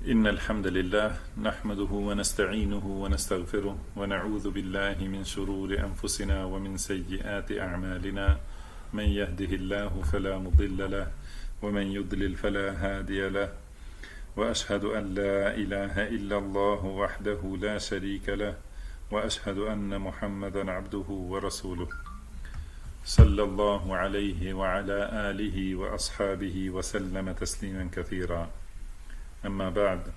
إن الحمد لله نحمده ونستعينه ونستغفره ونعوذ بالله من شرور أنفسنا ومن سيئات أعمالنا من يهده الله فلا مضل له ومن يضلل فلا هادي له وأشهد أن لا إله إلا الله وحده لا شريك له وأشهد أن محمدا عبده ورسوله صلى الله عليه وعلى آله وأصحابه وسلم تسليما كثيرا. Amma ba'd.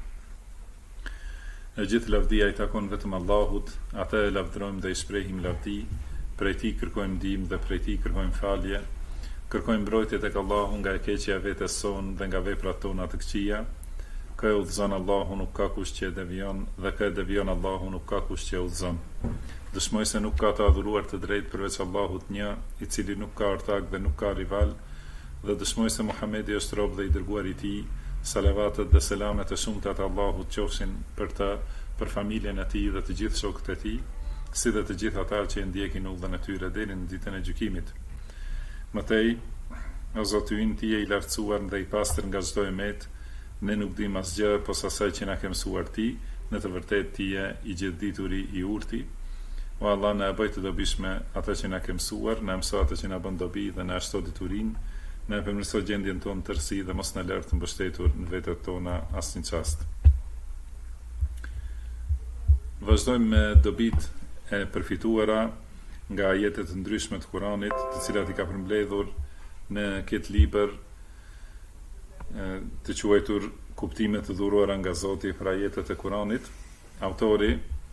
E gjithë lavdia I takon vetëm Allahut, ata e lavdrojmë dhe I shprehim lavdi, prej Tij kërkojmë ndihmë dhe prej Tij kërkojmë falje. Kërkojmë mbrojtje tek Allahu nga e keqja e vetes son dhe nga veprat tona të këqija. Kë e udhëzon Allahu nuk ka kush që e devion dhe kë e devion Allahu nuk ka kush që e udhëzon. Dëshmoj se nuk ka të adhuruar të drejtë përveç Allahut një, I cili nuk ka ortak dhe nuk ka rival, dhe dëshmoj se Muhamedi është rob dhe I dërguar I Tij. Salavatet dhe selamet e shumta të Allahut qofshin për të, për familjen e tij dhe të gjithë shokët e tij, si dhe të gjithë ata që e ndjekin udhën e tyre deri në ditën e gjykimit. Mëtej, o Zoti ynë, Ti je I lartësuar dhe I pastër nga çdo emet, ne nuk dim asgjë posa asaj që na ke mësuar Ti, në të vërtetë Ti je I gjithdituri I urti. O Allah, na e bëj të dobishme ata që na ke mësuar, na mëso ata që na bën dobi dhe na shto diturinë. Ne përmirëso gjendjen tonë tërësi dhe mos na lër të mbështetur në vetet tona asnjë çast. Vazhdojmë me dobit e përfituara nga ajetet të ndryshme të Kuranit, të cilat I ka përmbledhur në këtë libër të quajtur Kuptime të dhuruara nga Zoti për ajetet e Kuranit. Autori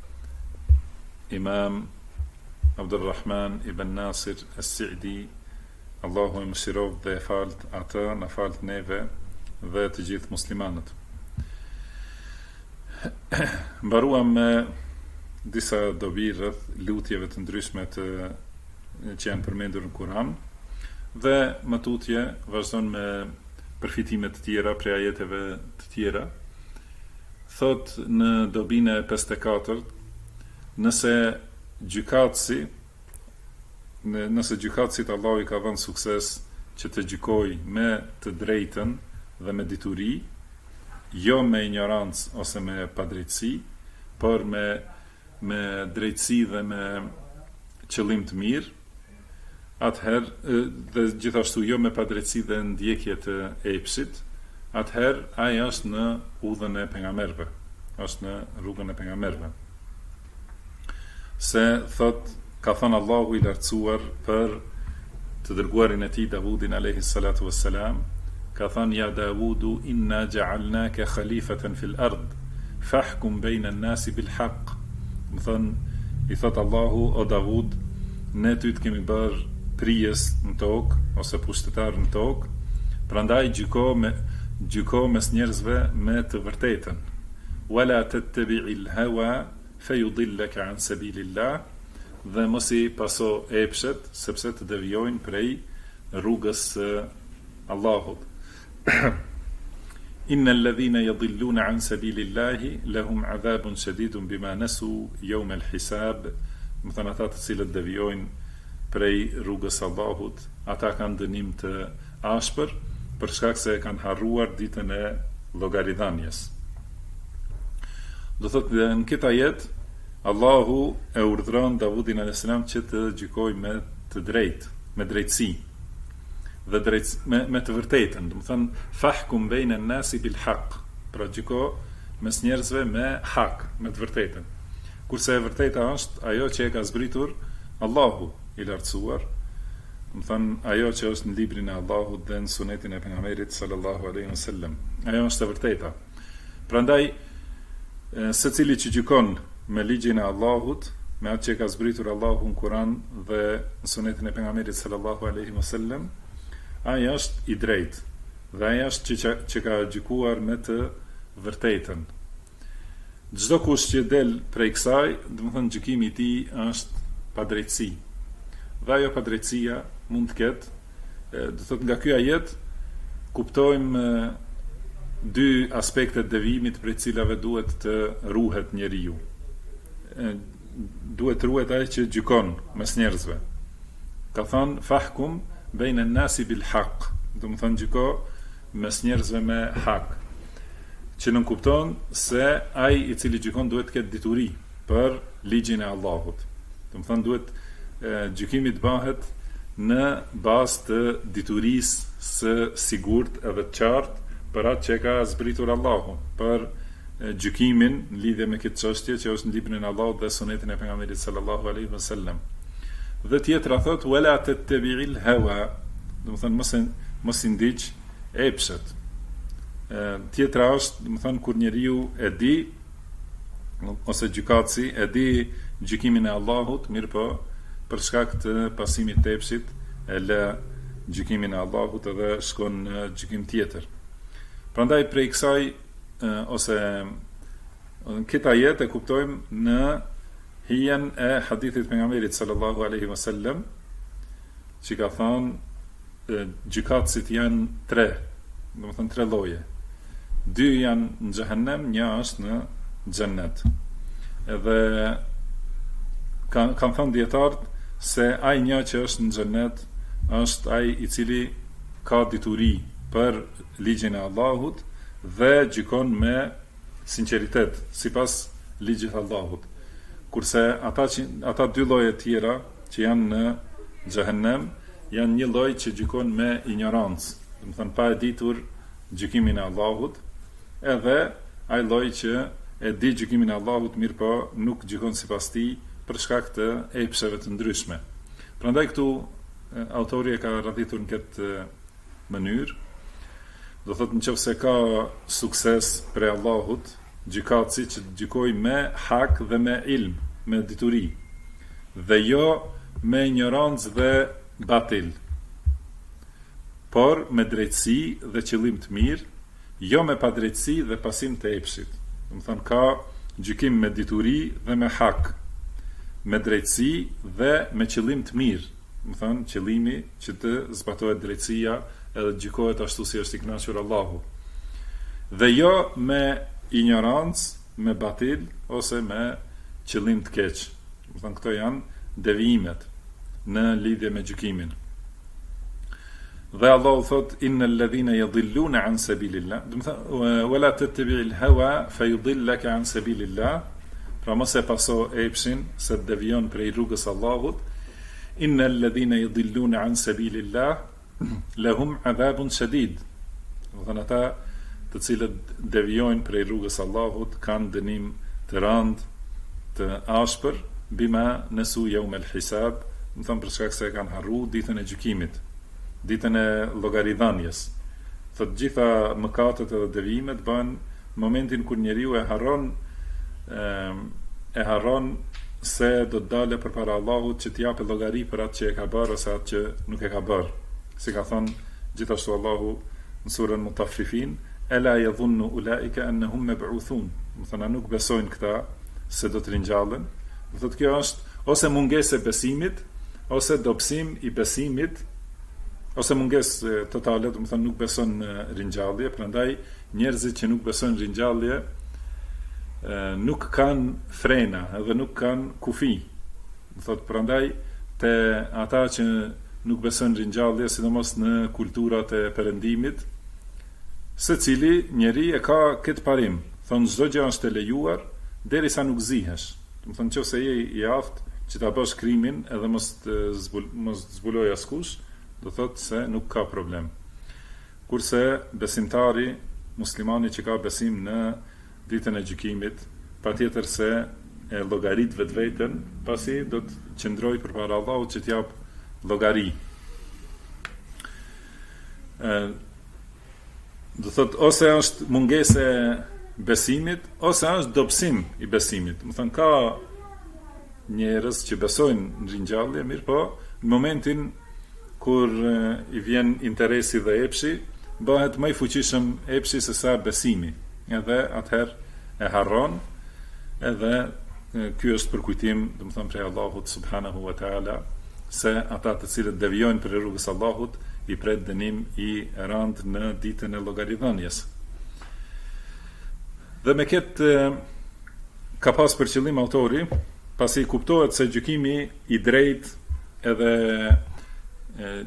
Imam Abdulrahman ibn Nasir as-Sa'di, Allahu I mëshirov dhe e falt atë, na falt neve dhe të gjithë muslimanët. Mbaruam me disa dobi rreth lutjeve të ndryshme që janë përmendur në Kur'an dhe më tutje vazhdon me përfitime të tjera prej ajeteve të tjera. Thot në dobinë e 54, nëse gjykatësit Allahu I ka dhënë sukses që të gjykojë me të drejtën dhe me dituri, jo me ignorancë ose me padrejtësi, por me drejtësi dhe me qëllim të mirë, atëherë dhe gjithashtu jo me padrejtësi dhe ndjekje të epshit, atëherë ai është në udhën e pejgamberëve, është në rrugën e pejgamberëve. Se thot, ka thënë Allahu I lartësuar për të dërguarin e tij Davudin alayhi salatu wassalam, ka thënë ja Davudu inna ja'alnaka khalifatan fil ard fahkum bayna an-nasi bil haqq. Do thënë I thot Allahu, o Davud, ne ty të kemi bërë prijes në tokë ose pushtetar në tokë, prandaj gjyko mes njerëzve me të vërtetën. Wala tattabi'il hawa fayudillaka an sabilillah, dhe mos I paso epshet, sepse të devijojnë prej rrugës së Allahut. Innal ladhina yadhilluna an sabilillahi lahum adhabun shadidun bima nasu yawm al-hisab. Do thënë ata të cilët devijojnë prej rrugës së Allahut, ata kanë dënim të ashpër për shkak se kanë harruar ditën e llogaridhënies. Do thotë në këtë ajet Allahu e urdhëron Davudin a.s. që të gjykojë me të drejtë, me drejtësi dhe me të vërtetën. Do të thënë fahkum bayna an-nasi bil haqq, pra gjyko mes njerëzve me hak, me të vërtetën. Kurse e vërteta është ajo që e ka zbritur Allahu I lartësuar, do të thënë ajo që është në librin e Allahut dhe në sunetin e pejgamberit sallallahu alaihi wasallam. Ajo është e vërteta. Prandaj secili që gjykon me ligjin e Allahut, me atë që ka zbritur Allahu në Kur'an dhe në sunetin e pejgamberit sallallahu alaihi wasallam, ai është I drejtë dhe ai është që ka gjykuar me të vërtetën. Çdo kush që del prej kësaj, do të thënë gjykimi I tij është padrejtësi. Dhe ajo padrejtësia mund të ketë, do thotë nga ky ajet kuptojmë dy aspektet devimit prej cilave duhet të ruhet njeriu. Duhet ruhet ai që gjykon mes njerëzve. Ka thënë fahkum bayna an-nasi bil haqq, do të thënë gjyko mes njerëzve me hak. që nënkupton se ai i cili gjykon duhet të ketë dituri për ligjin e Allahut. Do të thonë duhet gjykimi të bëhet në bazë të diturisë së sigurt edhe të qartë për atë që ka zbritur Allahu, për gjykimin në lidhje me këtë çështje që është në librin e Allahut dhe sunetin e pejgamberit sallallahu alaihi wasallam. Dhe tjetra thot wala tattabi'il hawa, do të thonë mos i ndiq epshet. Tjetra është, do të thonë kur njeriu e di ose gjykatësi e di gjykimin e Allahut, mirë po për shkak të pasimit të epshit e lë gjykimin e Allahut edhe shkon në gjykim tjetër. Prandaj prej kësaj ose këtë ajet e kuptojmë në hijen e hadithit pejgamberit sallallahu alaihi wasallam, që ka thënë gjykatësit janë tre, do të thonë tre lloje. 2 janë në xhehenem, 1 është në xhennet. Edhe kanë thënë dietarët se ai një që është në xhennet është ai i cili ka dituri për ligjin e Allahut dhe gjykon me sinqeritet sipas ligjit të Allahut. Kurse ata 2 lloje tjera që janë në xhehenem janë një lloj që gjykon me ignorancë, do të thonë pa e ditur gjykimin e Allahut, edhe ai lloj që e di gjykimin e Allahut, mirë po nuk gjykon sipas tij për shkak të epsheve të ndryshme. Prandaj këtu autori e ka radhitur në këtë mënyrë. Do thotë nëse ka sukses për Allahut, gjykatësi që gjykoj me hak dhe me ilm, me dituri, dhe jo me ignorancë dhe batil, por me drejtësi dhe qëllim të mirë, jo me padrejtësi dhe pasim të epshit. Do të thonë ka gjykim me dituri dhe me hak, me drejtësi dhe me qëllim të mirë. Do të thonë qëllimi që të zbatohet drejtësia edhe gjykohet ashtu si është i kënaqur Allahu. Dhe jo me ignorancë, me batil ose me qëllim të keq. Do të thonë këto janë devijimet në lidhje me gjykimin. Dhe Allahu thot innal ladhina yadhilluna an sabilillah, do të thonë wala tattabi'il hawa fayudillaka an sabilillah, pra mos e paso epshin se të devijon prej rrugës Allahut. Innal ladhina yadhilluna an sabilillah lahum adhabun shadid. Do të thonë ata të cilët devijojnë prej rrugës Allahut kanë dënim të rënd, të ashpër, bima nasu yawm al-hisab, do të thonë për shkak se kanë harruar ditën e gjykimit, ditën e llogaridhënies. Të gjitha mëkatet edhe devijimet bëhen në momentin kur njeriu e harron se do të dalë përpara Allahut që të japë llogari për atë që e ka bërë ose atë që nuk e ka bërë. Si ka thënë gjithashtu Allahu në surën Mutaffifin, ela yadhunnu ulaika annahum mab'uthun. Do thonë nuk besojnë këta se do të ringjallen. Do thotë kjo është ose mungesë e besimit, ose dobësim i besimit, ose mungesë totale, do të thonë nuk beson në ringjallje. Prandaj njerëzit që nuk besojnë në ringjallje nuk kanë frena edhe nuk kanë kufi. Do thotë prandaj te ata që nuk besojnë ringjallje, sidomos në kulturat e perëndimit, secili njeri e ka këtë parim, thonë çdo gjë është e lejuar derisa nuk zihesh. Do të thonë nëse je i aftë që ta bësh krimin edhe mos zbuloj askush, do thotë se nuk ka problem. Kurse besimtari, muslimani që ka besim në ditën e gjykimit, patjetër se e llogarit vetveten, pasi do të qëndrojë përpara Allahut që t'jap llogari. Do thotë ose është mungesë e besimit, ose është dobësim i besimit. Do thonë ka njerëz që besojnë në ringjallje, mirë po, në momentin kur i vjen interesi dhe epshi, bëhet më i fuqishëm epshi se sa besimi. Edhe atëherë e harron, edhe ky është përkujtim, do të them prej Allahut subhanahu wa taala, se ata të cilët devijojnë për rrugës Allahut i pret dënim i rënd në ditën e llogaridhënies. Dhe me këtë ka pas për qëllim autori, pasi kuptohet se gjykimi i drejtë edhe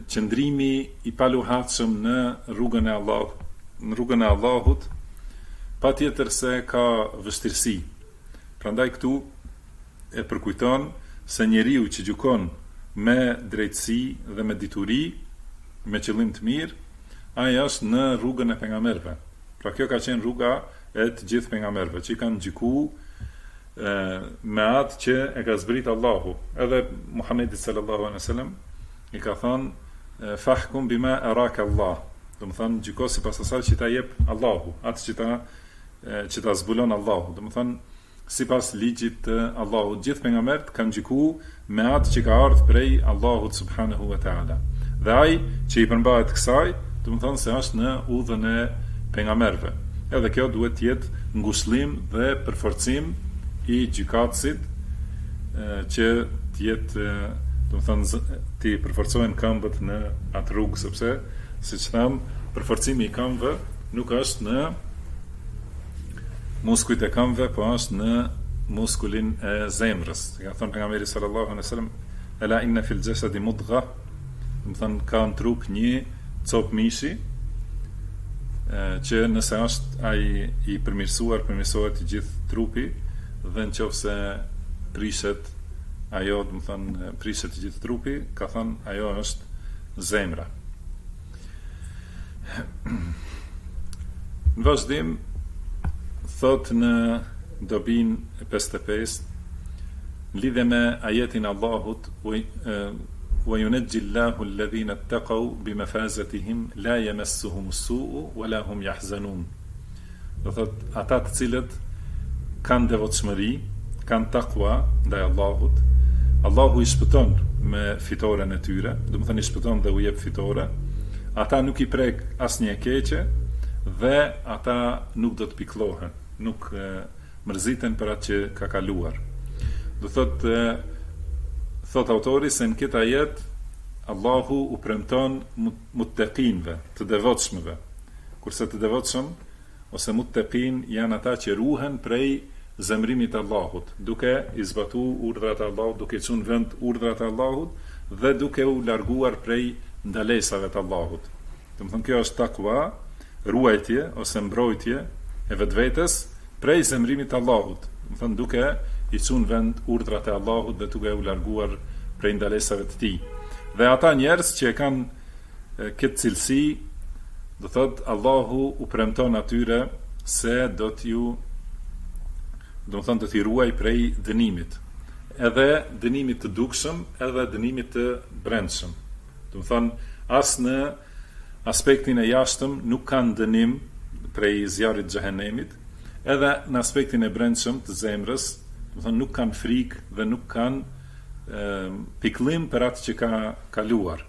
qëndrimi i paluhatshëm në rrugën e Allahut patjetër se ka vështirësi. Prandaj këtu e përkujton se njeriu që gjykon me drejtësi dhe me dituri, me qëllim të mirë, ai është në rrugën e pejgamberëve. Pra kjo ka qenë rruga e të gjithë pejgamberëve që kanë gjykuar me atë që e ka zbrit Allahu. Edhe Muhamedi sallallahu alaihi wasallam i ka thënë fahkum bima araka Allah. Do të thonë gjyko sipas asaj që ta jep Allahu, atë që ta zbulon Allahu. Do të thonë sipas ligjit të Allahut. Gjithë pejgamberët kanë gjykuar me atë që ka ardhur prej Allahut subhanahu wa taala. Dhe ai që i përmbahet kësaj, do të thonë se është në udhën e pejgamberëve. Edhe kjo duhet të jetë ngushëllim dhe përforcim i gjykatësit që të jetë, do të thonë, të përforcohen këmbët në atë rrugë, sepse siç tham, përforcimi i këmbëve nuk është në muskujt e këmbëve, po është në muskulin e zemrës. Ka thënë pejgamberi sallallahu alaihi wasallam, "Ela inna fil jasadi mudgha", do të thonë ka në trup një copë mishi, që nëse është ai i përmirësohet i gjithë trupi, dhe nëse prishet ajo, do të thonë prishet i gjithë trupi, ka thënë ajo është zemra. Në vazhdim thot në dobin 55 lidhe me ajetin Allahut wa yunajji Allahu alladhina ittaqaw bimafazatihim la yamassuhum as-su'u wa la hum yahzanun. Do thot ata të cilët kanë devotshmëri, kanë takwa ndaj Allahut, Allahu i shpëton me fitoren e tyre, do të thënë i shpëton dhe u jep fitore. Ata nuk i prek asnjë e keqe dhe ata nuk do të pikëllohen, nuk mërziten për atë që ka kaluar. Do thot autori se në këtë ajet Allahu u premton muttaqinve, të devotshmëve, kurse të devotshëm ose muttaqin janë ata që ruhen prej zemrimit të Allahut, duke i zbatuar urdhrat e Allahut, duke çuar vend urdhrat e Allahut dhe duke u larguar prej ndalesave të Allahut. Do të thonë kjo është takwa, ruajtje ose mbrojtje e vetvetes prej zemrimit të Allahut. Do të thonë duke i çuar vend urdhrat e Allahut dhe duke u larguar prej ndalesave të tij. Dhe ata njerëz që kanë këtë cilësi, do thot Allahu u premton atyre se do t'i ruaj prej dënimit. Edhe dënimit të dukshëm, edhe dënimit të brendshëm. Do të thonë as në aspektin e jashtëm nuk kanë dënim prej zjarrit xhehenemit, edhe në aspektin e brendshëm të zemrës, do të thonë nuk kanë frikë dhe nuk kanë pikëllim për atë që ka kaluar.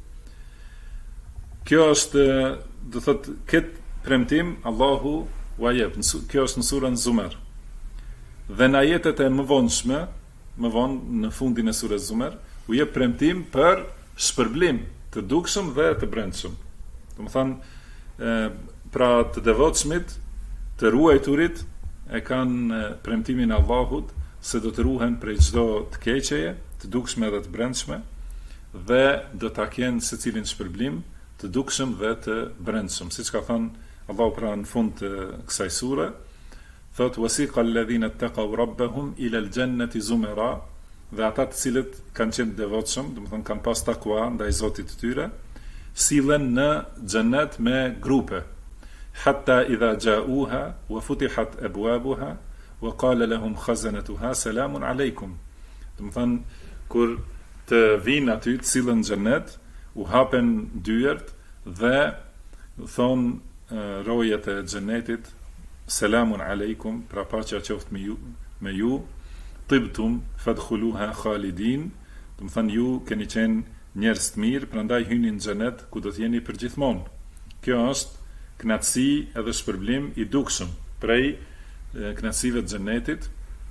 Kjo është, do thot, këtë premtim Allahu u jep. Kjo është në surën Zumer. Dhe në ajetet e mëvonshme, më vonë në fundin e surës Zumer, u jep premtim për shpërblim të dukshëm dhe të brendshëm. Do të thonë, pra të devotshmit, të ruajturit e kanë premtimin e Allahut se do të ruhen prej çdo të keqeje, të dukshme dhe të brendshme, dhe do ta kenë secilin shpërblim të dukshëm dhe të brendshëm. Siç ka thënë Allahu pra në fund të kësaj sure, thot wasiqa alladhina ittaqaw rabbahum ila al-jannati zumara, dhe ata të cilët kanë qenë devotshëm, do të thonë kanë pas takwa ndaj Zotit të tyre, sillen në xhennet me grupe. Hatta idha ja'uha wa futihat abwabuha wa qala lahum khazanatuha salamun alaykum. Do të thonë kur të vinë aty të sillen në xhennet, u hapen dyert dhe thonë rojet e xhenetit selamun aleikum, pra paqja qoftë me ju, tibtum fadkhuluha khalidin, do të thonë ju keni qenë njerëz të mirë, prandaj hyni në xhenet ku do të jeni përgjithmonë. Kjo është kënaqësi edhe shpërblim i dukshëm prej kënaqësive të xhenetit.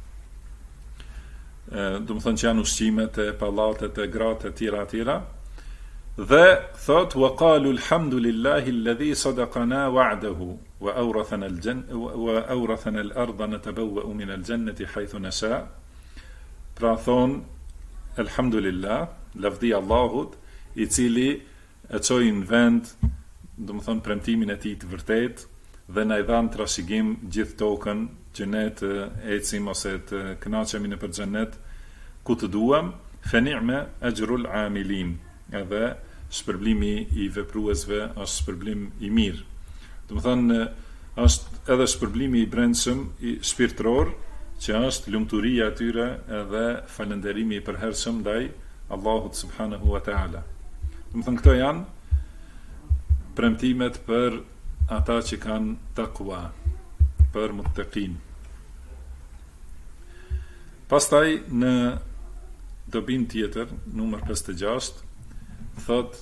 Do të thonë që janë ushqimet e pallatet e gratë e tjera. Dhe thot wa qalu alhamdulillahi alladhi sadaqana wa'dahu wa awrathana al-ardha natabawwa'u min al-jannati haythu nasha. Pra thon alhamdulillah, lavdi Allahut, i cili e çoi në vend, do të thon premtimin e tij të vërtet dhe na i dhan trashëgim gjithë tokën që ne të ecim ose të kënaqemi nëpër xhenet ku të duam, fa ni'ma ajrul amilin. Edhe shpërblimi i vepruesve është shpërblim i mirë. Do të thonë është edhe shpërblimi i brendshëm i shpirtëror, që është lumturia e tyre edhe falënderimi i përhershëm ndaj Allahut subhanahu wa taala. Do të thonë këto janë premtimet për ata që kanë taqwa, për muttaqin. Pastaj në dobin tjetër, numër 56, thot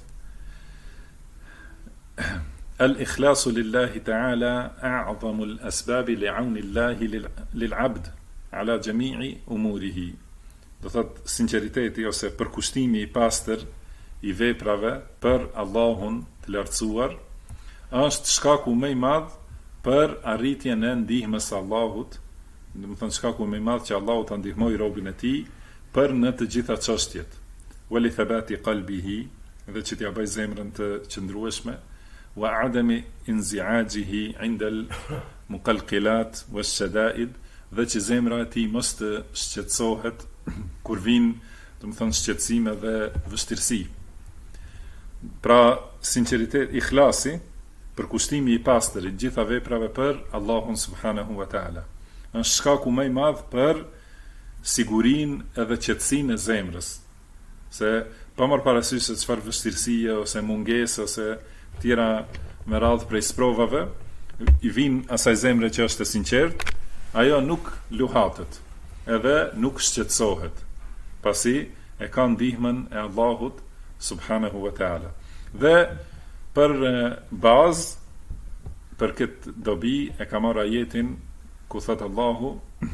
al-ikhlasu lillahi ta'ala a'zamu al-asbab li'auni Allahi lil-'abd ala jami'i umurihi. Do thot sinqeriteti ose përkushtimi i pastër i veprave për Allahun të lartësuar është shkaku më i madh për arritjen e ndihmës së Allahut, do të thonë shkaku më i madh që Allahu ta ndihmojë robën e tij për në të gjitha çështjet. Wali thabati qalbihi, dhe që t'ja bëj zemrën të qëndrueshme, wa adami inzi'ajihi 'inda al-muqalqilat wash-shada'id, dhe që zemra e tij mos të shqetësohet kur vijnë, do të thonë shqetësime dhe vështirësi. Pra sinqeritet, ikhlasi, përkushtimi i pastër i gjitha veprave për Allahun subhanahu wa taala, është shkaku më i madh për sigurinë edhe qetësinë e zemrës. Se pa marrë parasysh se çfarë vështirësie ose mungesë ose tjera me radhë prej sprovave i vijnë asaj zemre që është e sinqertë, ajo nuk luhatet, edhe nuk shqetësohet, pasi e ka ndihmën e Allahut subhanahu wa taala. Dhe për bazë për këtë dobi e ka marrë ajetin ku thot Allahu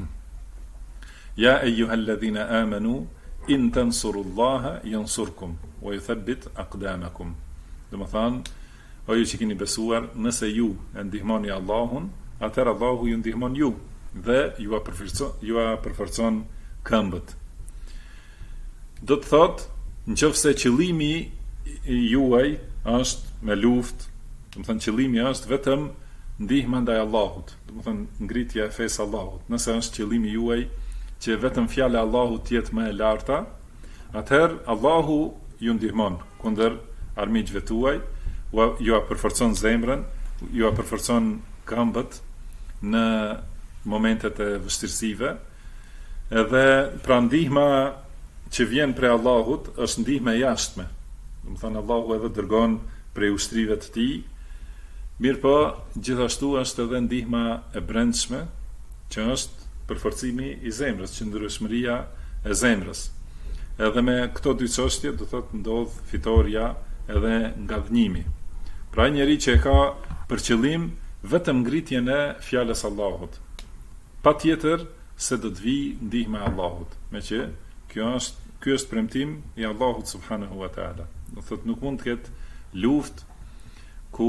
ja eyyuhalladhina amanu in tansurullaha yansurkum wa yuthabbit aqdamakum. Do të thonë, o ju që keni besuar, nëse ju e ndihmoni Allahun, atëherë Allahu ju ndihmon ju dhe ju përforcon këmbët. Do të thotë, nëse qëllimi juaj është me luftë, do të thonë qëllimi është vetëm ndihma ndaj Allahut, do të thonë ngritja e fesë Allahut. Nëse është qëllimi juaj që vetëm fjala e Allahut të jetë më e larta, atëherë Allahu ju ndihmon kundër armiqve tuaj, ju përforcon zemrën, ju përforcon këmbët në momentet e vështirësive, edhe pra ndihma që vjen prej Allahut është ndihma e jashtme. Do të thonë Allahu edhe dërgon prej ushtrive të tij, mirë po gjithashtu është edhe ndihma e brendshme, që është përforcimi i zemrës, qëndrueshmëria e zemrës. Edhe me këto dy çështje do thotë ndodh fitoria edhe ngadhnimi. Pra njeri që e ka për qëllim vetëm ngritjen e fjalës Allahut, patjetër se do të vijë ndihma e Allahut, meqë ky është premtim i Allahut subhanahu wa taala. Do thotë nuk mund të ketë luftë ku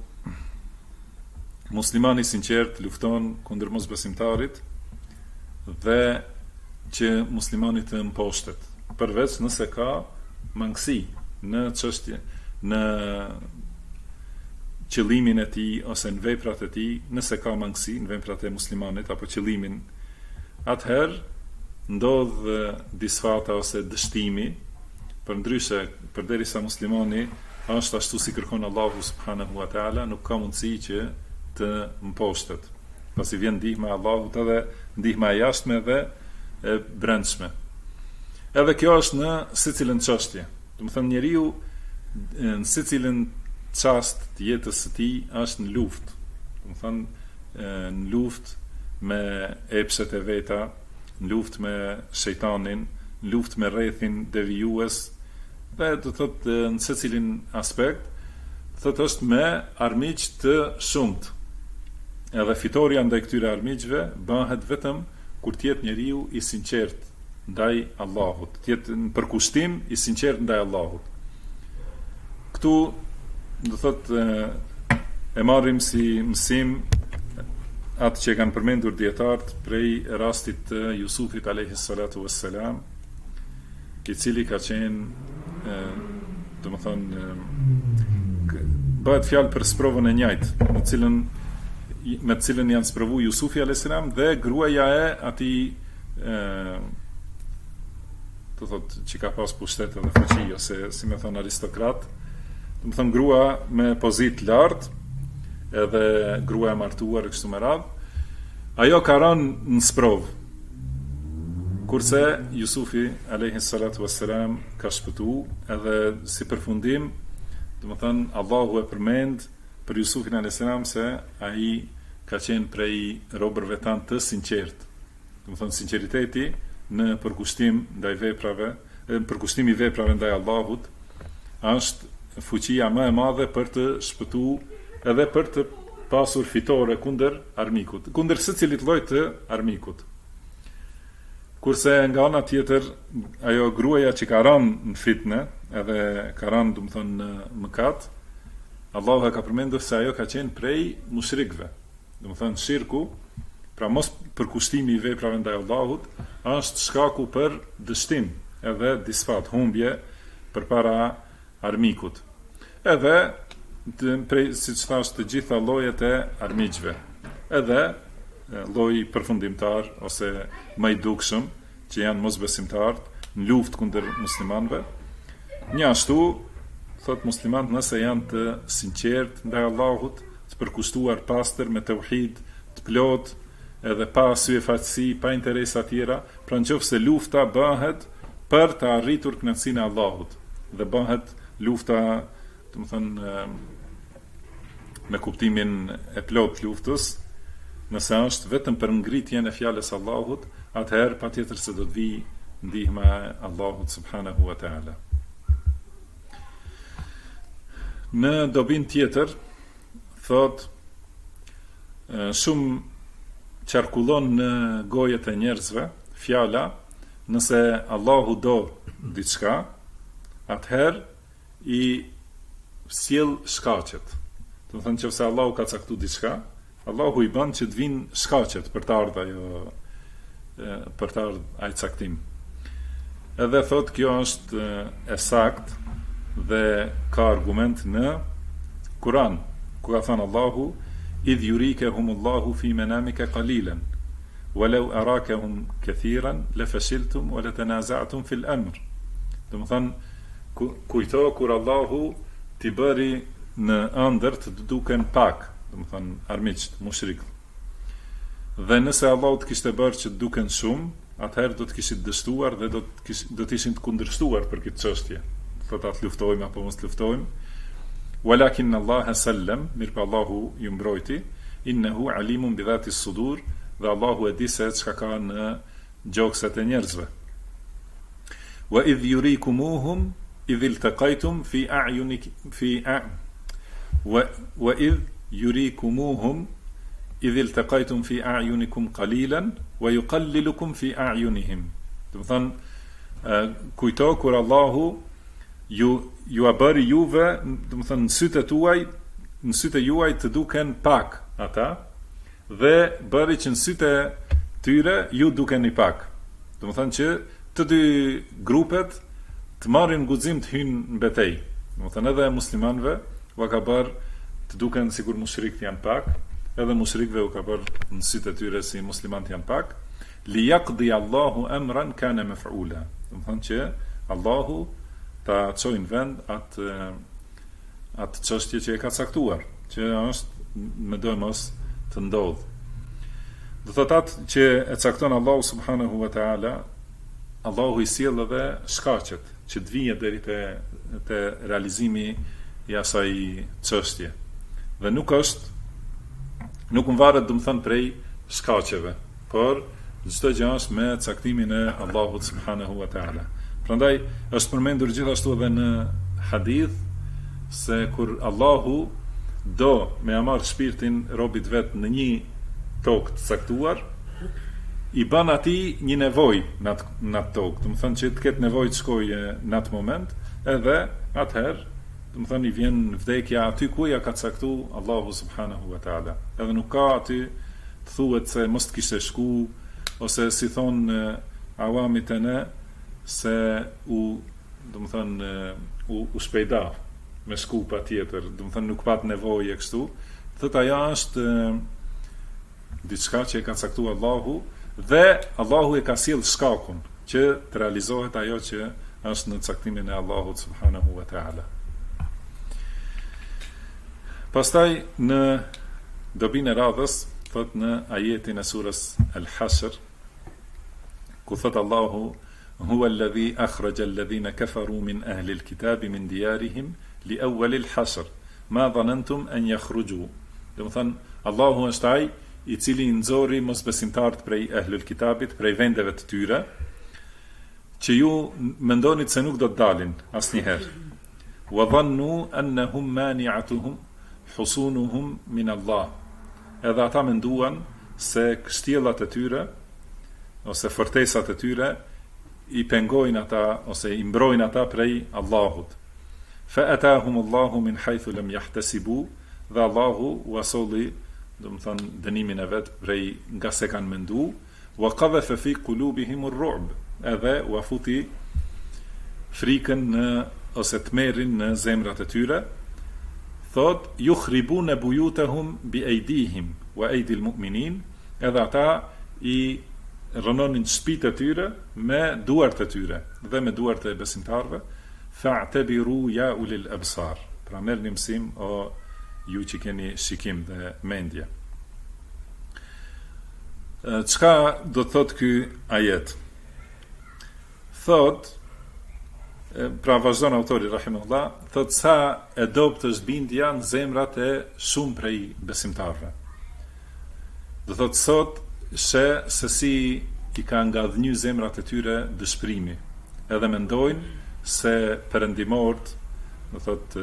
muslimani sinqert lufton kundër mosbesimtarit dhe që muslimani të mposhtet, përveç nëse ka mangësi në çështje, në qëllimin e tij ose në veprat e tij, nëse ka mangësi në veprat e muslimanit apo qëllimin, atëherë ndodh disfata ose dështimi, përndryshe përderisa muslimani është ashtu si kërkon Allahu subhanahu wa taala, nuk ka mundësi që të mposhtet, pasi vjen ndihma e Allahut edhe ndihma e jashtme dhe e brendshme. Edhe kjo është në secilën çështje. Do të thënë njeriu në secilën çast të jetës së tij është në luftë. Do të thënë në luftë me epshet e veta, në luftë me shejtanin, në luftë me rrethin devijues, dhe do të thotë në secilin aspekt, thotë është me armiq të shumt. Edhe fitoria ndaj këtyre armiqve bëhet vetëm kur të jetë njeriu i sinqert ndaj Allahut, të jetë në përkushtim i sinqert ndaj Allahut. Këtu do thotë e marrim si mësim atë që kanë përmendur dietarët prej rastit të Jusufit alayhis salatu wassalam, i cili ka qenë do të thonë bëhet fjalë për sprovën e njëjtë, në cilën me të cilën janë sprovu Jusufi a.s. dhe gruaja e atij do thot që ka pas pushtet edhe fuqi ose si më thon aristokrat, do të thon grua me pozitë lartë, edhe grua e martuar kështu me radhë, ajo ka rënë në sprov. Kurse Jusufi alayhi salatu wassalam ka shpëtu, edhe si përfundim, do të thon Allahu e përmend për Jusufin alayhis salam se ai ka qenë prej robërve tanë të sinqert. Do të thon sinqeriteti në përkushtim ndaj veprave, përkushtimi i veprave ndaj Allahut është fuqia më e madhe për të shpëtuar edhe për të pasur fitore kundër armikut, kundër secilit lloj të armikut. Kurse nga ana tjetër, ajo gruaja që ka rënë në fitnë, edhe ka rënë, do të thonë, në mëkat, Allahu e ka përmendur se ajo ka qenë prej mushrikëve. Do të thonë shirku, pra mos përkushtimi i veprave ndaj Allahut, është shkaku për dështim, edhe disfat, humbje përpara armikut. Edhe prej, siç thash, të gjitha llojet e armiqve. Edhe lloji përfundimtar ose më i dukshëm, që janë mosbesimtarët në luftë kundër muslimanëve. Një ashtu, thot muslimanët, nëse janë të sinqert ndaj Allahut, të përkushtuar pastër me tauhid, të plot, edhe pa syfaqësi, pa interesa tjera, pra nëse lufta bëhet për të arritur kënaqësinë e Allahut, dhe bëhet lufta, do të thënë, me kuptimin e plot luftës, nëse është vetëm për ngritjen e fjalës Allahut, atëherë patjetër se do të vijë ndihma e Allahut subhanahu wa taala. Në dobin tjetër thot shumë qarkullon në gojet e njerëzve fjala, nëse Allahu do diçka, atëherë i sjell shkaqet. Do të thënë që nëse Allahu ka caktuar diçka, Allahu i bën që të vinë shkaqet për të ardhur ajo, për të ardhur ai caktim. Edhe thot kjo është e sakt dhe ka argument në Kur'an, ku ka thënë Allahu: idh yurikahumullahu fi manamika qalilan walau arakahum kathiran lafashiltum wa latanaza'tum fil amr. Do të thënë kujto kur Allahu t'i bëri në ëndër të duken pak, do të thënë armiqt, mushrikët. Dhe nëse Allahu të kishte bërë që të duken shumë, atëherë do të kishit dështuar dhe do të ishin të kundërshtuar për këtë çështje. Thotë atë luftojmë apo mos luftojmë. Walakin Allah sallam, mirë Allahu ju mbrojti, innehu alimun bi dhati sudur, dhe Allahu e di se çka ka në gjokset e njerëzve. Wa idh yurikumuhum idh iltaqaytum fi a'yunikum wa idh yurikumuhum idh iltaqaytum fi a'yunikum qalilan wa yuqallilukum fi a'yunihim. Do të thënë kujto kur Allahu ju a bëri juve, do të thënë në sytë juaj të duken pak ata, dhe bëri që në sytë tyre ju duken i pak. Do të thënë që të dy grupet të marrin guxim të hyjnë në betejë. Do të thënë edhe muslimanëve u ka bërë të duken sikur mushrikët janë pak, edhe mushrikëve u ka bërë në sytë tyre si muslimanët janë pak. Li yaqdi Allahu amran kana maf'ula. Do të thënë që Allahu ta çojnë vend atë çështje që e ka caktuar, që është me do mos të ndodhë. Do thotë atë që e cakton Allahu subhanahu wa taala, Allahu i sjell edhe shkaqet që të vijë deri te realizimi i asaj çështje. Dhe nuk varet, do të thënë, prej shkaqeve, por çdo gjë është me caktimin e Allahut subhanahu wa taala. Prandaj është përmendur gjithashtu edhe në hadith se kur Allahu do me marr shpirtin robit vet në një tokë të caktuar, i bën atij një nevojë në atë tokë, do të thënë që të ketë nevojë të shkojë në atë moment, edhe atëherë, do të thënë, i vjen vdekja aty ku ja ka caktuar Allahu subhanahu wa taala. Edhe nuk ka aty të thuhet se mos të kishte shku, ose si thon awamit e ne, se do të thënë u shpejda me shku pa tjetër, do të thënë nuk pat nevojë kështu. Thotë ajo është diçka që e ka caktuar Allahu dhe Allahu e ka sjell shkakun që të realizohet ajo që është në caktimin e Allahut subhanahu wa taala. Pastaj në dobinë e radhës thot në ajetin e surës Al-Hashr ku thot Allahu huwa alladhi akhraja alladhina kafaru min ahli al-kitabi min diyarihim li awwal al-hashr ma dhanantum an yakhruju. Do të thënë Allahu është ai i cili nxorri mosbesimtarët prej ahlul kitabit, prej vendeve të tyre, që ju mendonit se nuk do të dalin asnjëherë. Wa dhannu annahum mani'atuhum husunuhum min Allah. Edhe ata menduan se kështjellat e tyre ose fortesat e tyre i pengojnë ata ose i mbrojnë ata prej Allahut. Fa atahum Allahu min haythu lam yahtasibu, dhe Allahu wasolli, do të thënë dënimin e vet prej nga se kanë mendu, wa qadhafa fi qulubihim ar-ru'b, edhe u afuti frikën në ose tmerrin në zemrat e tyre. Thot yukhribuna buyutahum bi aydihim wa aydi al-mu'minin, edhe ata i rënonin shtëpitë e tyre me duart e tyre dhe me duart e besimtarëve. Fa'tabiru ya ulil absar. Pra merrni mësim o ju që keni shikim dhe mendje. Çka do të thot ky ajet? Thot, pra vazhdon autori rahimahullah, thot sa e dobët është bindja në zemrat e shumë prej besimtarëve. Do thot sot se si i ka ngadhnjy zemrat e tyre dëshpërimi, edhe mendojnë se perëndimorët, do thot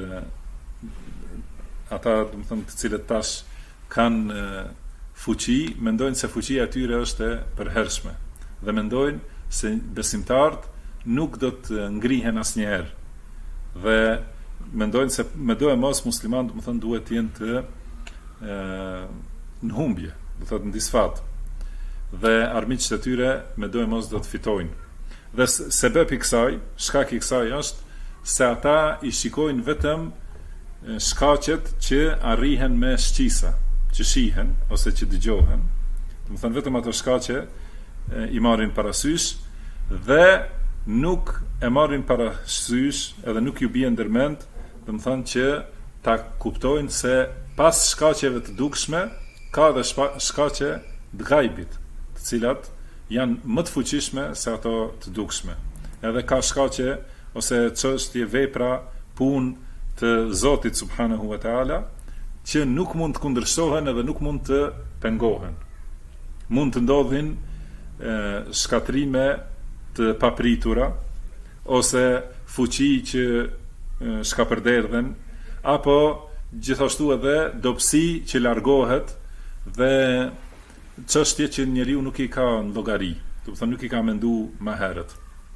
ata, do të thënë, të cilët tash kanë fuqi, mendojnë se fuqia e tyre është e përhershme dhe mendojnë se besimtarët nuk do të ngrihen asnjëherë. Dhe mendojnë se me do e mos musliman, do të thënë, duhet të jenë të në humbje, do të thotë në disfat. Dhe armiqtë e tyre me do e mos do të fitojnë. Dhe sebeb i kësaj, shkak i kësaj është se ata i shikojnë vetëm shkaqet që arrihen me shqisa, që shihen ose që dëgjohen. Do të thënë vetëm ato shkaqe i marrin parasysh dhe nuk e marrin parasysh edhe nuk ju bie ndërmend, do të thënë që ta kuptojnë se pas shkaqeve të dukshme ka dhe shkaqe të gajbit, të cilat janë më të fuqishme se ato të dukshme. Edhe ka shkaqe ose çështje, vepra, punë të Zotit subhanahu wa taala që nuk mund të kundërshtohen edhe nuk mund të pengohen. Mund të ndodhin shkatrime të papritura ose fuqi që shkapërderdhen, apo gjithashtu edhe dobësi që largohet dhe çështje që njeriu nuk i ka në llogari, do të thonë nuk i ka mendu më herët.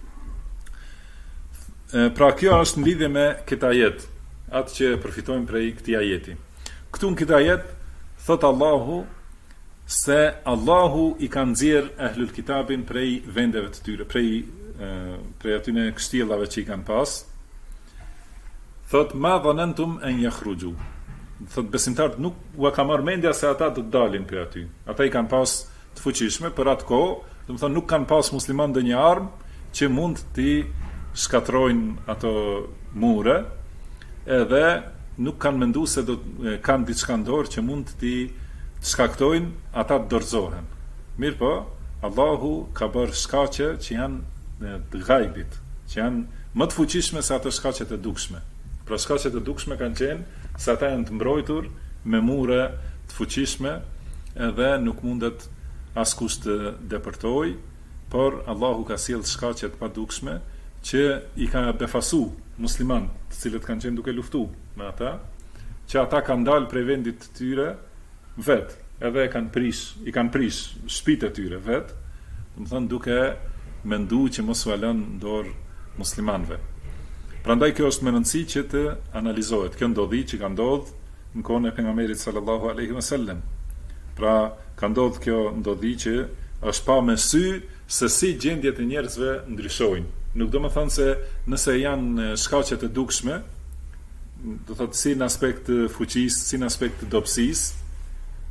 Pra kjo është në lidhje me këtë ajet, atë që përfitojmë prej këtij ajeti. Këtu në këtë ajet thot Allahu se Allahu i ka nxjerr ahlul kitabin prej vendeve të tyre, prej atyne kështjellave që i kanë pas. Thot ma dhanantum an yakhruju. Thot besimtarët nuk u ka marrë mendja se ata do të dalin prej aty. Ata i kanë pas të fuqishme për atë kohë, do të thonë nuk kanë pas musliman ndonjë armë që mund t'i shkatrojnë ato mure, edhe nuk kanë menduar se do kanë diçka në dorë që mund t'i shkaktojnë ata të dorëzohen. Mirë po, Allahu ka bërë shkaqe që janë të gajbit, që janë më të fuqishme se ato shkaqe të dukshme. Pra shkaqet e dukshme kanë qenë se ata janë të mbrojtur me mure të fuqishme edhe nuk mundet askush të depërtoj, por Allahu ka sjellë shkaqet pa dukshme që i ka befasu musliman të cilët kanë qenë duke luftu me ata, që ata kanë dalë prej vendit të tyre vet, edhe i kanë prish shtëpitë e tyre vet, do të thonë duke mendu që mos u lënë në dorë muslimanëve. Prandaj kjo është më rëndësi që të analizohet. Kjo ndodhi që ka ndodhur në kohën e pejgamberit sallallahu alaihi wasallam. Pra ka ndodhur kjo ndodhi që është pa me sy se si gjendjet e njerëzve ndryshojnë. Nuk do të thonë se nëse janë shkaqe të dukshme, do thotë si në aspekt të fuqisë, si në aspekt të dobësisë,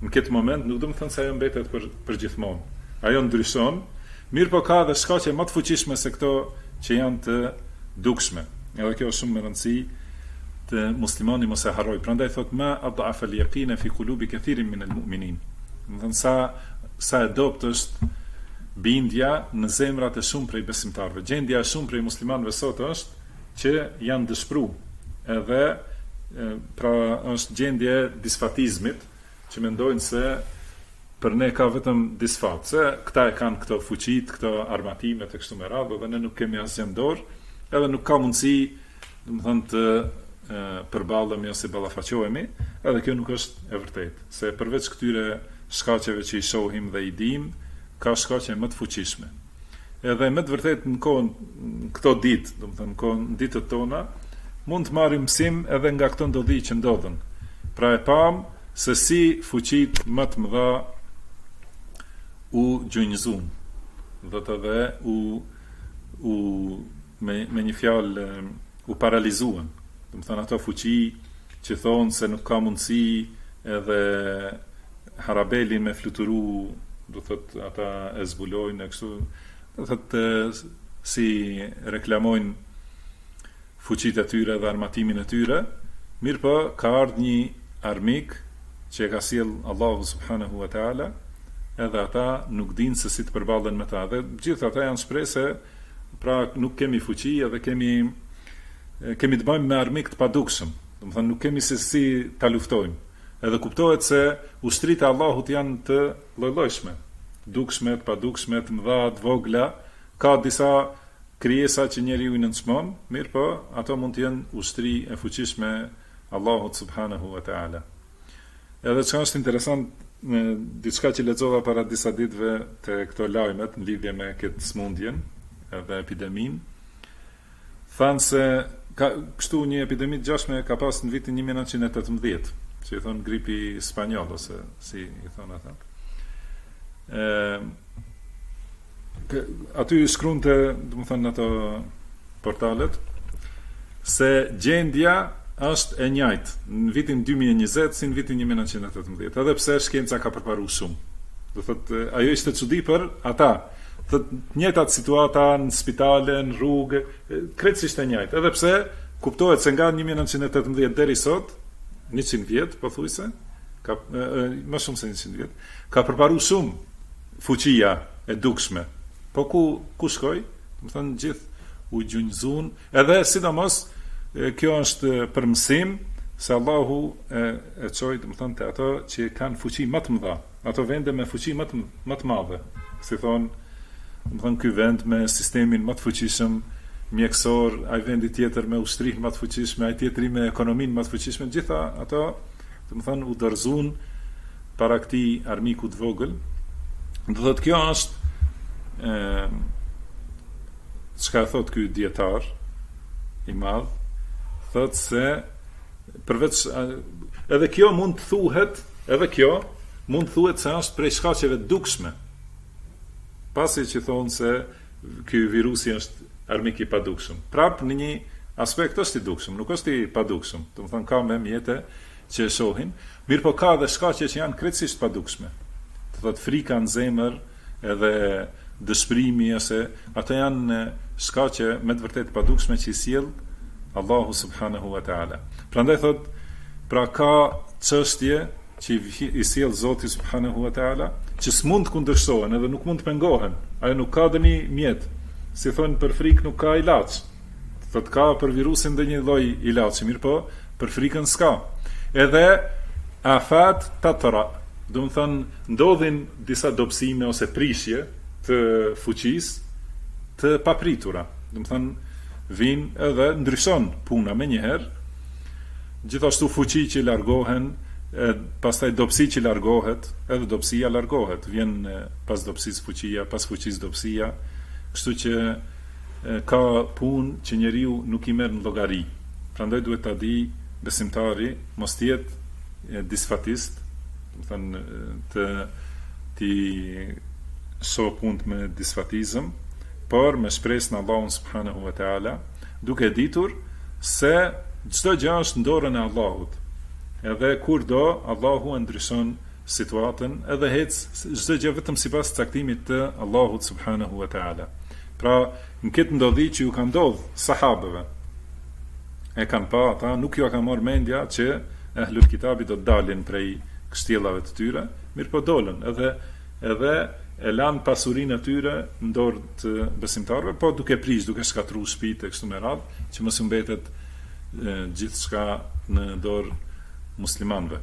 në këtë moment nuk do të thënë se ajo mbetet për gjithmonë. Ajo ndryshon, mirë po ka dhe shkaqe më të fuqishme se këto që janë të dukshme. Edhe kjo është shumë me rëndësi të muslimani mos e harroj. Prandaj thot ma adhafa al-yaqina fi qulubi kathirin min al-mu'minin. Do të thënë sa e dobët është bindja në zemrat e shumë prej besimtarëve. Gjendja e shumë prej muslimanëve sot është që janë dëshpëruar edhe pra është gjendje disfatizmit, që mendojnë se për ne ka vetëm disfat, se këta e kanë këto fuqit, këto armatimet e kështu me radhë, dhe ne nuk kemi asgjë në dorë, edhe nuk ka mundësi, domethënë të përballemi ose ballafaqohemi, edhe kjo nuk është e vërtetë, se përveç këtyre shkaqeve që i shohim dhe i dim, ka shkaqe më të fuqishme. Edhe me të vërtetë në kohën këto ditë, domethënë në ditët tona, mund të marrim mësim edhe nga këto ndodhi që ndodhen. Pra e pam se si fuqit më të mëdha u gjunjëzun, do të dhe me një fjalë u paralizuan. Do të thënë ato fuqi që thonë se nuk ka mundësi edhe harabelin me fluturu, do thot ata e zbulojnë e kështu, do thot si reklamojnë fuqit e tyre dhe armatimin e tyre, mirë po ka ardhur një armik që e ka sjell Allahu subhanahu wa taala, edhe ata nuk dinë se si të përballen me ta. Dhe gjithë ata janë shprehë se pra nuk kemi fuqi edhe kemi të bëjmë me armik të padukshëm. Domethënë nuk kemi se si ta luftojmë. Edhe kuptohet se ushtritë e Allahut janë të lloj-llojshme, dukshme, të padukshme, të mëdha, të vogla, ka disa krijesa që njeriu i nënçmon, mirë po ato mund të jenë ushtri e fuqishme Allahut subhanahu wa taala. Edhe çka është interesant, diçka që lexova para disa ditëve te këto lajmet në lidhje me këtë smundjen edhe epidemin, thanë se kështu një epidemi të gjashme ka pas në vitin 1918, që i thonë gripi spanjoll ose si i thonë ata. Aty shkruante, domethënë ato portalet, se gjendja është e njëjtë në vitin 2020 si në vitin 1918, edhe pse shkenca ka përparuar shumë. Do thotë ajo ishte çudi për ata. Thotë njëjtat situata në spitale, në rrugë, krejtësisht e njëjtë. Edhe pse kuptohet se nga 1918 deri sot, 100 vjet pothuajse, ka më shumë se 100 vjet, ka përparuar shumë fuqia e dukshme. Po ku shkoi? Domethënë gjithë u gjunjëzuan, edhe sidomos kjo është për mësim se Allahu e çoi, domethënë te ato që kanë fuqi më të mëdha, ato vende me fuqi më të madhe. Si thon, domethënë ky vend me sistemin më të fuqishëm mjekësor, ai vendi tjetër me ushtri më të fuqishme, ai tjetri me ekonominë më të fuqishme, gjitha ato domethënë u dorëzuan para këtij armiku të vogël. Do thotë kjo është çka thot ky dietar i madh, thot se përveç edhe kjo mund të thuhet, se është prej shkaqeve dukshme. Pasi që thonë se ky virusi është armik i padukshëm. Prap në një aspekt është i dukshëm, nuk është i padukshëm. Domethënë ka me mjete që e shohin, mirë po ka dhe shkaqe që janë krejtësisht padukshme. Do thotë frika në zemër, edhe dëshpërimi, ose ato janë shkaqe me të vërtetë padukshme që i sjell Allahu subhanahu wa taala. Prandaj thot, pra ka çështje që i sjell Zoti subhanahu wa taala, që s'mund të kundërshtohen edhe nuk mund të pengohen. Ajo nuk ka dëni mjet. Si thonë për frikë nuk ka ilaç. Thot ka për virusin dhe një lloj ilaçi, mirë po, për frikën s'ka. Edhe afat tatara, do të thënë ndodhin disa dobësime ose prishje të fuqisë të papritura. Do të thënë vinë edhe ndryshon puna me njëherë, gjithashtu fuqi që largohen, pastaj dobësi që largohet, edhe dobësia largohet, vjen pas dobësisë fuqia, pas fuqisë dobësia, kështu që ka punë që njeriu nuk i merr në llogari. Prandaj duhet ta di besimtari mos të jetë disfatist, do të thënë ti so punë me disfatizëm, por me shpresën Allahun subhanahu wa taala, duke ditur se çdo gjë është në dorën e Allahut. Edhe kur do, Allahu e ndryshon situatën edhe hec çdo gjë vetëm sipas caktimit të Allahut subhanahu wa taala. Pra, në këtë ndodhi që ju ka ndodh sahabeve, e kanë pa ata, nuk ju ka marrë mendja që ehlul kitabi do të dalin prej kështjellave të tyre, mirë po dolën, edhe e lanë pasurinë e tyre në dorë të besimtarëve, po duke prish, duke shkatruar shtëpitë e kështu me radhë, që mos u mbetet gjithçka në dorë muslimanëve.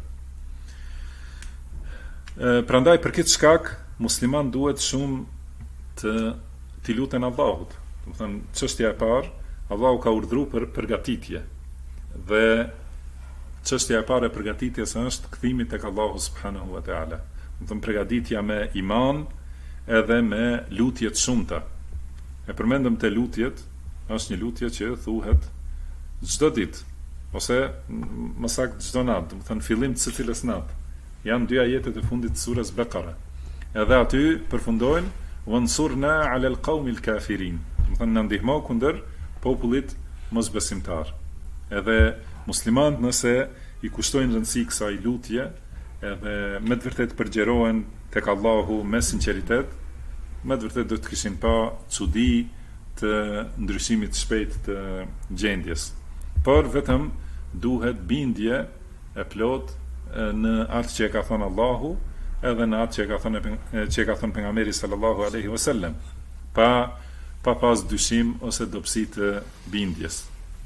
Prandaj për këtë shkak musliman duhet shumë t'i luten Allahut. Do të thënë, çështja e parë, Allahu ka urdhëruar për përgatitje. Dhe çështja e parë e përgatitjes është kthimi tek Allahu subhanahu wa taala. Do të thënë përgatitja me iman edhe me lutje të shumta. E përmendëm te lutjet, është një lutje që thuhet çdo ditë, ose më saktë çdo natë, do të thënë fillim të secilës natë. Janë 2 ajetet e fundit të surës Bekare. Edhe aty përfundojnë wansurna ala alqawmi alkafirin. Do të thënë na ndihmo kundër popullit mosbesimtar. Edhe muslimanët nëse i kushtojnë rëndësi kësaj lutje, edhe me të vërtet përgjerohen tek Allahu me sinqeritet, me të vërtet do të kishin pa çudi të ndryshimit shpejt të gjendjes. Por vetëm duhet bindje e plot në atë që e ka thënë Allahu, edhe në atë që e ka thënë pejgamberi sallallahu alaihi wasallam, pa pas dyshim ose dobësi të bindjes.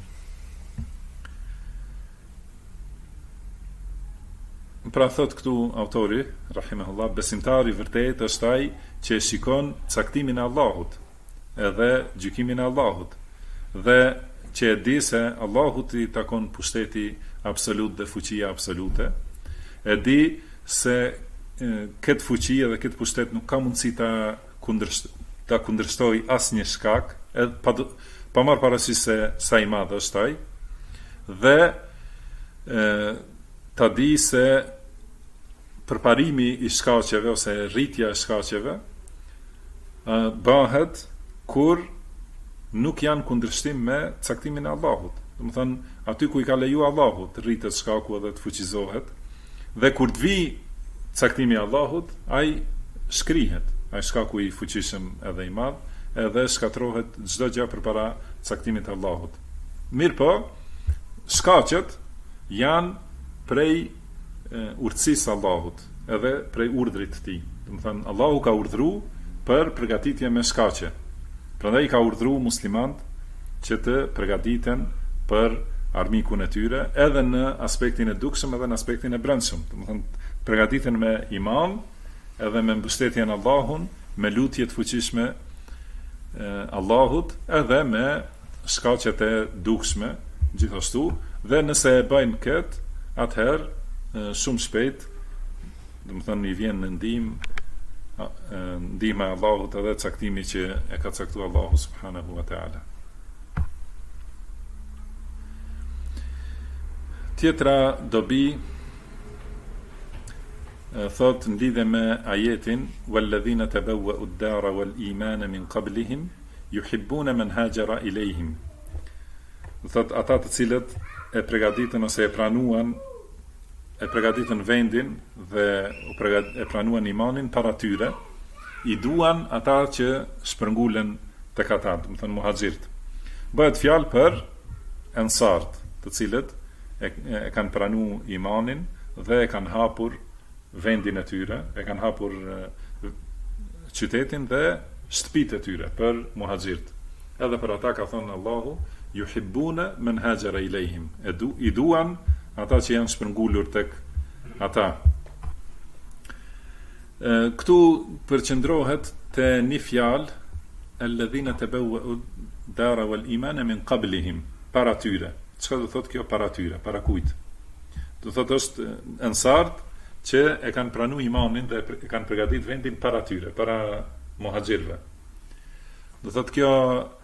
Pra thot këtu autori, rahimahullah, besimtari vërtet është ai që e shikon caktimin e Allahut, edhe gjykimin e Allahut, dhe që e di se Allahut i takon pushteti absolut dhe fuqia absolute, e di se këtë fuqi dhe këtë pushtet nuk ka mundësi ta kundërshtoj asnjë shkak, edhe pa marrë parasysh se sa i madh është ai, dhe ta di se përparimi i shkaqeve ose rritja e shkaqeve bëhet kur nuk janë kundërshtim me caktimin e Allahut. Do të thënë, aty ku i ka leju Allahut rritet shkaku edhe të fuqizohet, dhe kur të vi caktimi i Allahut, ai shkrihet, ai shkaku i fuqishëm edhe i madh, edhe shkatrohet çdo gjë përpara caktimit të Allahut. Mirë po, shkaqet janë prej urtësisë Allahut, edhe prej urdhrit të tij. Do të thënë, Allahu ka urdhëruar për përgatitje me shkaqe. Prandaj ka urdhëruar muslimanët që të përgatiten për armikun e tyre, edhe në aspektin e dukshëm edhe në aspektin e brendshëm. Do të thënë, përgatiten me iman, edhe me mbështetjen e Allahun, me lutje të fuqishme Allahut, edhe me shkaqet e dukshme gjithashtu, dhe nëse e bëjnë këtë, atëherë shumë shpejt, do të thënë, i vjen në ndihma e Allahut edhe caktimi që e ka caktuar Allahu subhanahu wa taala. Tjetra dobi thot në lidhje me ajetin walladhina tabawwa'u ad-dara wal imana min qablihim yuhibbuna man hajara ilayhim. Thot ata të cilët e përgatitën ose e përgatitën vendin dhe e pranuan imanin para tyre, i duan ata që shpërngulen tek ata, do të thënë muhaxhirt. Bëhet fjalë për ensart, të cilët e kanë pranuar imanin dhe e kanë hapur vendin e tyre, e kanë hapur qytetin dhe shtëpitë e tyre për muhaxhirt. Edhe për ata ka thënë Allahu, yuhibbuna man hajara ilayhim, i duan ata që janë shpërngulur tek ata. Këtu përqendrohet te një fjalë alladhina tabawwa'u dara wal imana min qablihim, para tyre. Çka do thotë kjo para tyre, para kujt? Do thotë është ensart që e kanë pranuar imanin dhe e kanë përgatitur vendin para tyre, para muhaxhirëve. Do thotë kjo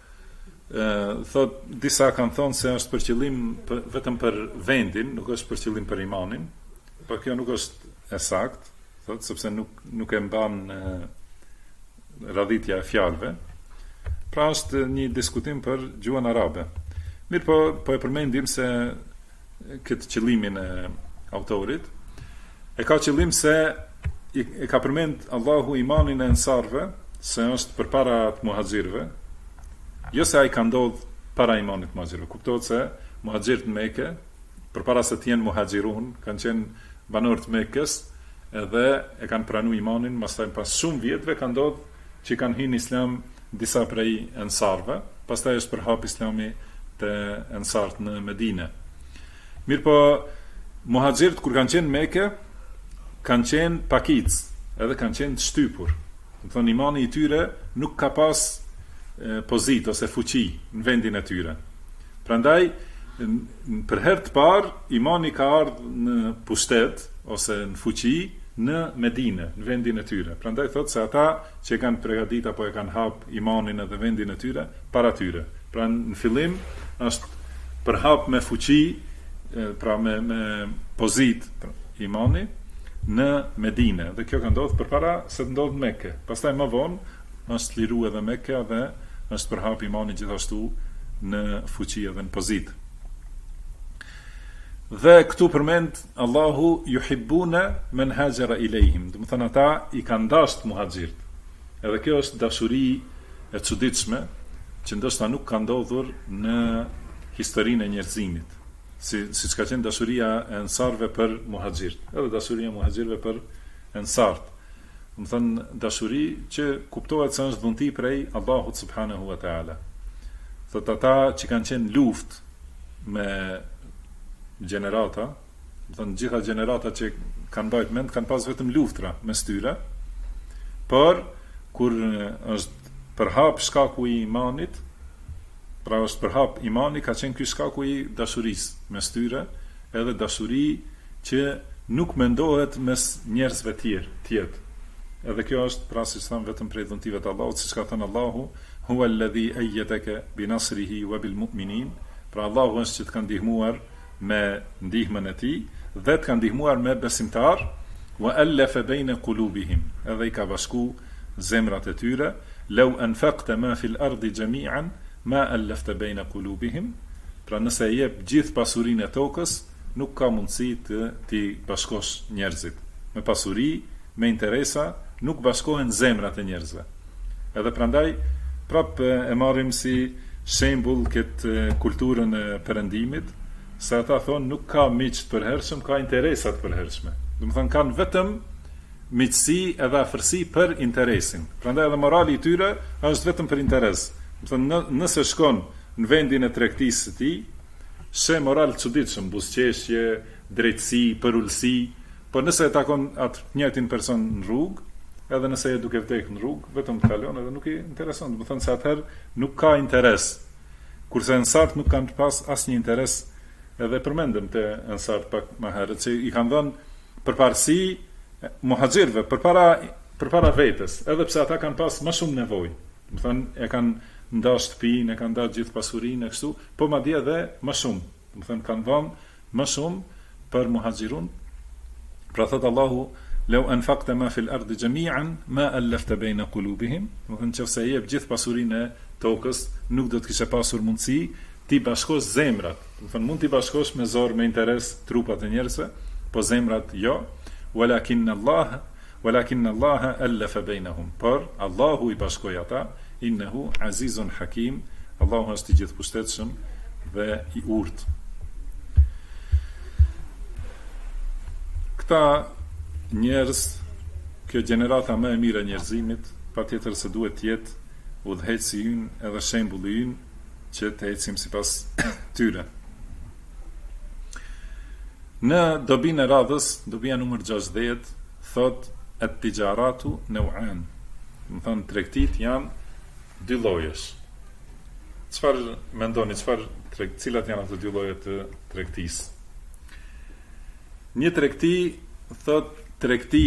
thot disa kanë thonë se është për qëllim vetëm për vendin, nuk është për qëllim për imanin, por kjo nuk është e saktë, thot, sepse nuk e mban radhitja e fjalëve. Pra është një diskutim për gjuhën arabe. Mirë po e përmendim se këtë qëllimin e autorit e ka qëllim se e ka përmend Allahu imanin e ensarve se është përpara të muhaxhirëve, jo se ai ka ndodhur para imanit muhaxhirëve. Kuptohet se muhaxhirët në Mekë, përpara se të jenë muhaxhirun, kanë qenë banorë të Mekës, edhe e kanë pranuar imanin, pastaj pas shumë vjetëve ka ndodhur që kanë hyrë në Islam disa prej ensarve, pastaj është përhap Islami te ensart në Medinë. Mirpo muhaxhirët kur kanë qenë në Mekë, kanë qenë pakic, edhe kanë qenë të shtypur. Do thonë imani i tyre nuk ka pas pozitë ose fuqi në vendin e tyre. Prandaj për herë të parë imani ka ardhur në pushtet ose në fuqi në Medinë, në vendin e tyre. Prandaj thotë se ata që kanë përgatitur apo e kanë hap imanin edhe vendin e tyre para tyre. Pra në fillim është përhap me fuqi, pra me pozitë imani në Medinë, dhe kjo ka ndodhur përpara se të ndodhë në Mekë. Pastaj më vonë është liru edhe Mekë dhe është përhap imani gjithashtu në fuqi edhe në pozitë. Dhe këtu përmend Allahu yuhibbuna man hajara ilejhim, do të thonë ata i kanë dashur muhaxhirët. Edhe kjo është dashuri e çuditshme që ndoshta nuk ka ndodhur në historinë e njerëzimit. Siç ka qenë dashuria e ensarve për muhaxhirët, edhe dashuria e muhaxhirëve për ensart. Do të thonë dashuri që kuptohet se është dhunti prej Allahut subhanahu wa taala. Thot ata që kanë qenë luftë me gjenerata, do të thonë gjitha gjenerata që kanë bajt mend kanë pas vetëm luftra mes tyre, por kur është përhap shkaku i imanit, pra është përhap imani, ka qenë ky shkaku i dashurisë mes tyre, edhe dashuri që nuk mendohet mes njerëzve tjetër. Edhe kjo është pra siç tham vetëm prej dhuntive të Allahut, siç ka thënë Allahu, huwa alladhi ayyadaka bi nasrihi wa bil mu'minin. Pra Allahu është që të ka ndihmuar me ndihmën e tij dhe të ka ndihmuar me besimtar, wa allafa baina qulubihim. Edhe i ka bashku zemrat e tyre, law anfaqta ma fil ardi jami'an ma allafta baina qulubihim. Pra nëse e jep gjithë pasurinë e tokës, nuk ka mundësi të ti bashkosh njerëzit. Me pasuri, me interesa, nuk bashkohen zemrat e njerëzve. Edhe prandaj prap e marrim si shembull këtë kulturën e perëndimit, se ata thonë nuk ka miq të përhershëm, ka interesa të përhershme. Do të thonë kanë vetëm miqësi edhe afërsi për interesin. Prandaj edhe morali i tyre është vetëm për interes. Do të thonë nëse shkon në vendin e tregtisë së tij, she moral të çuditshëm, buzëqeshje, drejtësi, përullësi, por nëse e takon atë njëjtin person në rrugë, edhe nëse e duke vdekë në rrugë, vetëm të kalon edhe nuk i intereson. Do të thonë se atëherë nuk ka interes. Kurse ensart nuk kanë pas asnjë interes, edhe përmendëm te ensart pak më herët që i kanë dhënë përparësi muhaxhirëve përpara vetes, edhe pse ata kanë pas më shumë nevojë. Do të thonë e kanë nda shtëpinë, e kanë nda gjithë pasurinë e kështu, po madje edhe më shumë. Do të thonë kanë dhënë më shumë për muhaxhirun. Pra thot Allahu, law anfaqta ma fil ardi jami'an ma allafta baina qulubihim. Do të thonë nëse jep gjithë pasurinë e tokës, nuk do të kishe pasur mundësi ti bashkosh zemrat. Do të thonë mund ti bashkosh me zor, me interes trupat e njerëzve, po zemrat jo. Walakin Allah allafa bainahum. Por Allahu i bashkoi ata, innehu azizun hakim. Allahu është i gjithëpushtetshëm dhe i urtë. Këta njerëz, kjo gjenerata më e mirë e njerëzimit, patjetër se duhet të jetë udhëheqësi ynë edhe shembulli ynë që të ecim sipas tyre. Në dobinë e radhës, dobia numër 60, thot at-tijaratu naw'an. Do të thonë tregtit janë dy llojesh. Çfarë mendoni, cilat janë ato dy lloje të tregtisë? Një tregti thot tregti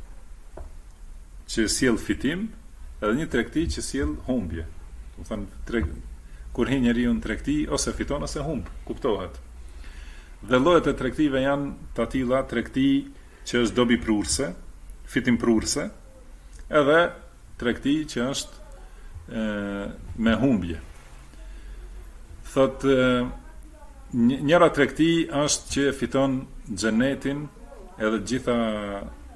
që sjell fitim, edhe një tregti që sjell humbje. Do të thonë kur hin njeriu në tregti ose fiton ose humb, kuptohet. Dhe llojet e tregtive janë të tilla tregti që është dobi prurse, fitim prurse, edhe tregti që është me humbje. Thot njëra tregti është që fiton xhenetin edhe gjitha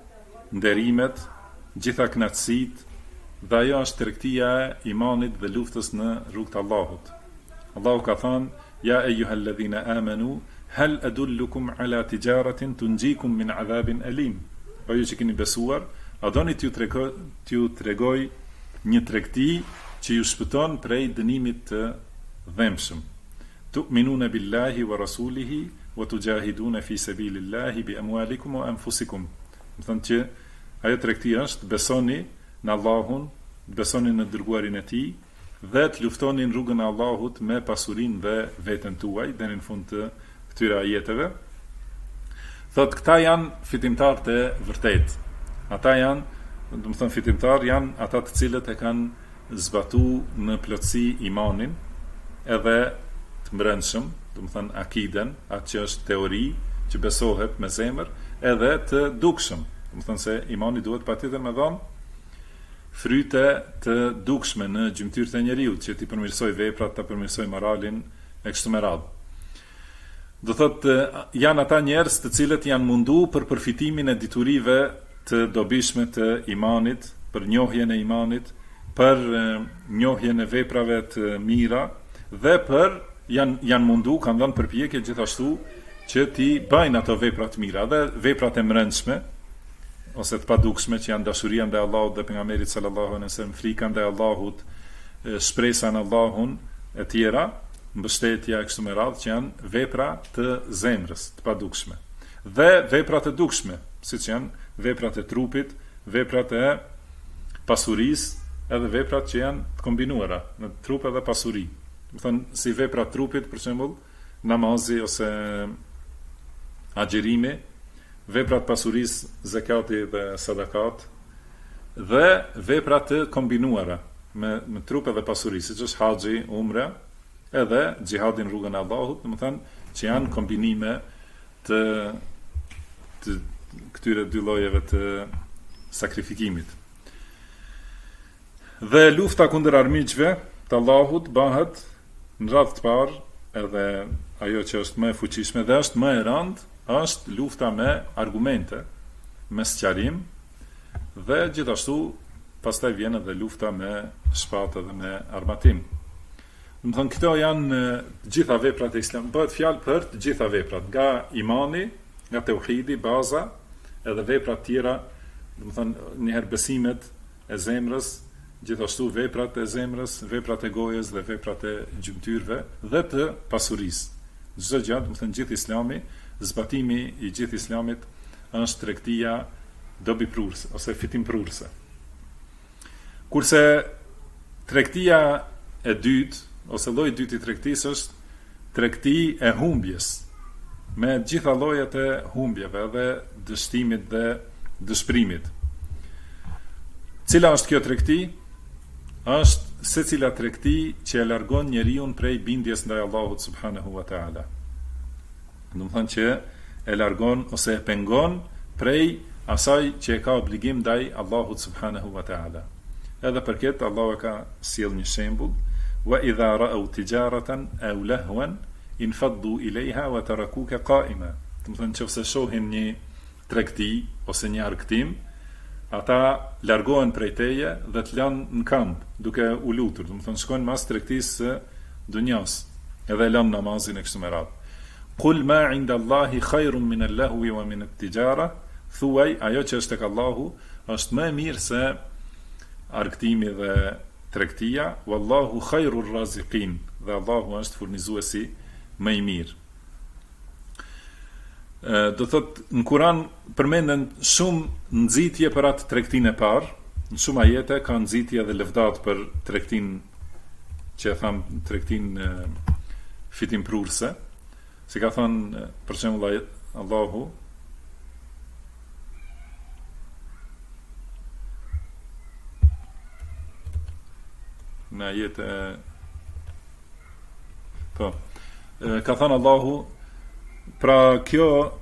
nderimet, gjitha kënaqësitë, dhe ajo është tregtia e imanit dhe luftës në rrugt të Allahut. Allahu ka thënë: "Ja eyyuhalladhina amanu, hal adullukum ala tijaratin tunjikum min adhabin alim." O ju që keni besuar, a doni t'ju tregoj një tregti që ju shpëton prej dënimit të dhëmshëm. Tu'minuna billahi wa rasulihi wa tujahiduna fi sabilillahi bi amwalikum wa anfusikum. Do të thonë që ajo tregti është besoni në Allahun, besoni në dërguarin e tij dhe të luftoni në rrugën e Allahut me pasurinë dhe veten tuaj deri në fund të këtyre ajeteve. Thot këta janë fitimtarët e vërtet. Ata janë, do të thonë fitimtar janë ata të cilët e kanë zbatuar në plotësi imanin, edhe të mbrëmshëm, do të thonë akiden, atë që është teori që besohet me zemër, edhe të dukshëm. Do të thonë se imani duhet patjetër me dhënë fryte të dukshme në gjymtyrët e njeriut, që ti përmirësoj veprat, ta përmirësoj moralin e kështu me radhë. Do thotë janë ata njerëz të cilët janë mundu për përfitimin e diturive të dobishme të imanit, për njohjen e imanit, për njohjen e veprave të mira dhe për janë mundu, kanë dhënë përpjekje gjithashtu që ti bëjnë ato vepra të mira dhe veprat e mbrëmshme ose të padukshme që janë dashuria ndaj Allahut dhe pejgamberit sallallahu alaihi wasallam, frika ndaj Allahut, shpresa në Allahun e tjera, mbështetja e kështu me radhë, që janë vepra të zemrës, të padukshme. Dhe vepra të dukshme, siç janë veprat e trupit, veprat e pasurisë, edhe veprat që janë të kombinuara në trup edhe pasuri. Do thënë si vepra të trupit, për shembull, namazi ose agjerimi, veprat pasurisë, zakati dhe sadakat, dhe veprat të kombinuara me trup edhe pasuri, siç është haxhi, umra, edhe xhihadi në rrugën e Allahut, domethënë që janë kombinime të këtyre dy llojeve të sakrifikimit. Dhe lufta kundër armiqve të Allahut bëhet në radhë të parë, edhe ajo që është më e fuqishme dhe është më e rëndë, është lufta me argumente, me sqarim, dhe gjithashtu pastaj vjen edhe lufta me shpatë dhe me armatim. Do të thonë këto janë të gjitha veprat e Islamit, bëhet fjalë për të gjitha veprat, nga imani, nga tauhidi, baza, edhe veprat tjera, do të thonë njëherë besimet e zemrës, gjithashtu veprat e zemrës, veprat e gojës dhe veprat e gjymtyrve dhe të pasurisë. Çdo gjë, do të thonë gjithë Islami, zbatimi i gjithë Islamit është tregtia dobiprurse ose fitimprurse. Kurse tregtia e dytë ose lloji i dytë i tregtisë është tregti e humbjes, me gjitha llojet e humbjeve dhe dështimit dhe dëshpërimit. Cila është kjo tregti? Është secila tregti që e largon njeriu prej bindjes ndaj Allahut subhanahu wa taala. Do të thonë që e largon ose e pengon prej asaj që e ka obligim ndaj Allahut subhanahu wa taala. Edhe për këtë Allahu ka sjell një shembull: wa idha ra'u tijaratan aw lahwan infaddu ilayha wa tarakuka qa'ima. Do të thonë nëse shohin një tregti ose një argëtim, ata largohen prej teje dhe të lanë në kamp duke u lutur. Do të thonë shkojnë mas tregtisë së dunjas, edhe lanë namazin e kështu me radhë. Qul ma 'inda Allahi khairun min al-lahwi wa min at-tijara. Thuaj, ajo që është tek Allahu është më e mirë se argëtimi dhe tregtia, wallahu khairur raziqin, dhe Allahu është furnizuesi më i mirë. Do thot në Kur'an përmenden shumë nxitje për atë tregtinë e parë, në shumë ajete ka nxitje dhe lëvdat për tregtinë që e tham tregtinë fitimprurse, si ka thënë për shembull Allahu në ajete ka thënë Allahu, pra kjo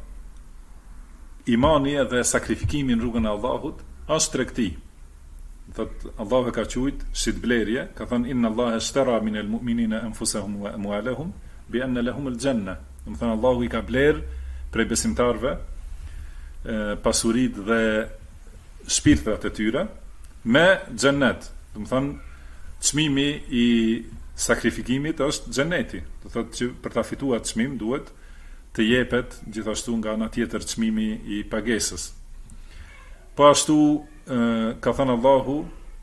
imani dhe sakrifikimi në rrugën e Allahut është tregti. Thot Allahu ka thujt shitblerje, ka thënë inna Allaha ishtara min al-mu'minina anfusahum wa amwalahum bi anna lahum al-janna. Do të thënë Allahu i ka bler prej besimtarëve pasuritë dhe shpirtrat e tyre me xhennet. Do të thonë çmimi i sakrifikimit është xheneti. Do thotë që për ta fituar çmim duhet të jepet gjithashtu nga ana tjetër çmimi i pagesës. Po ashtu ka thënë Allahu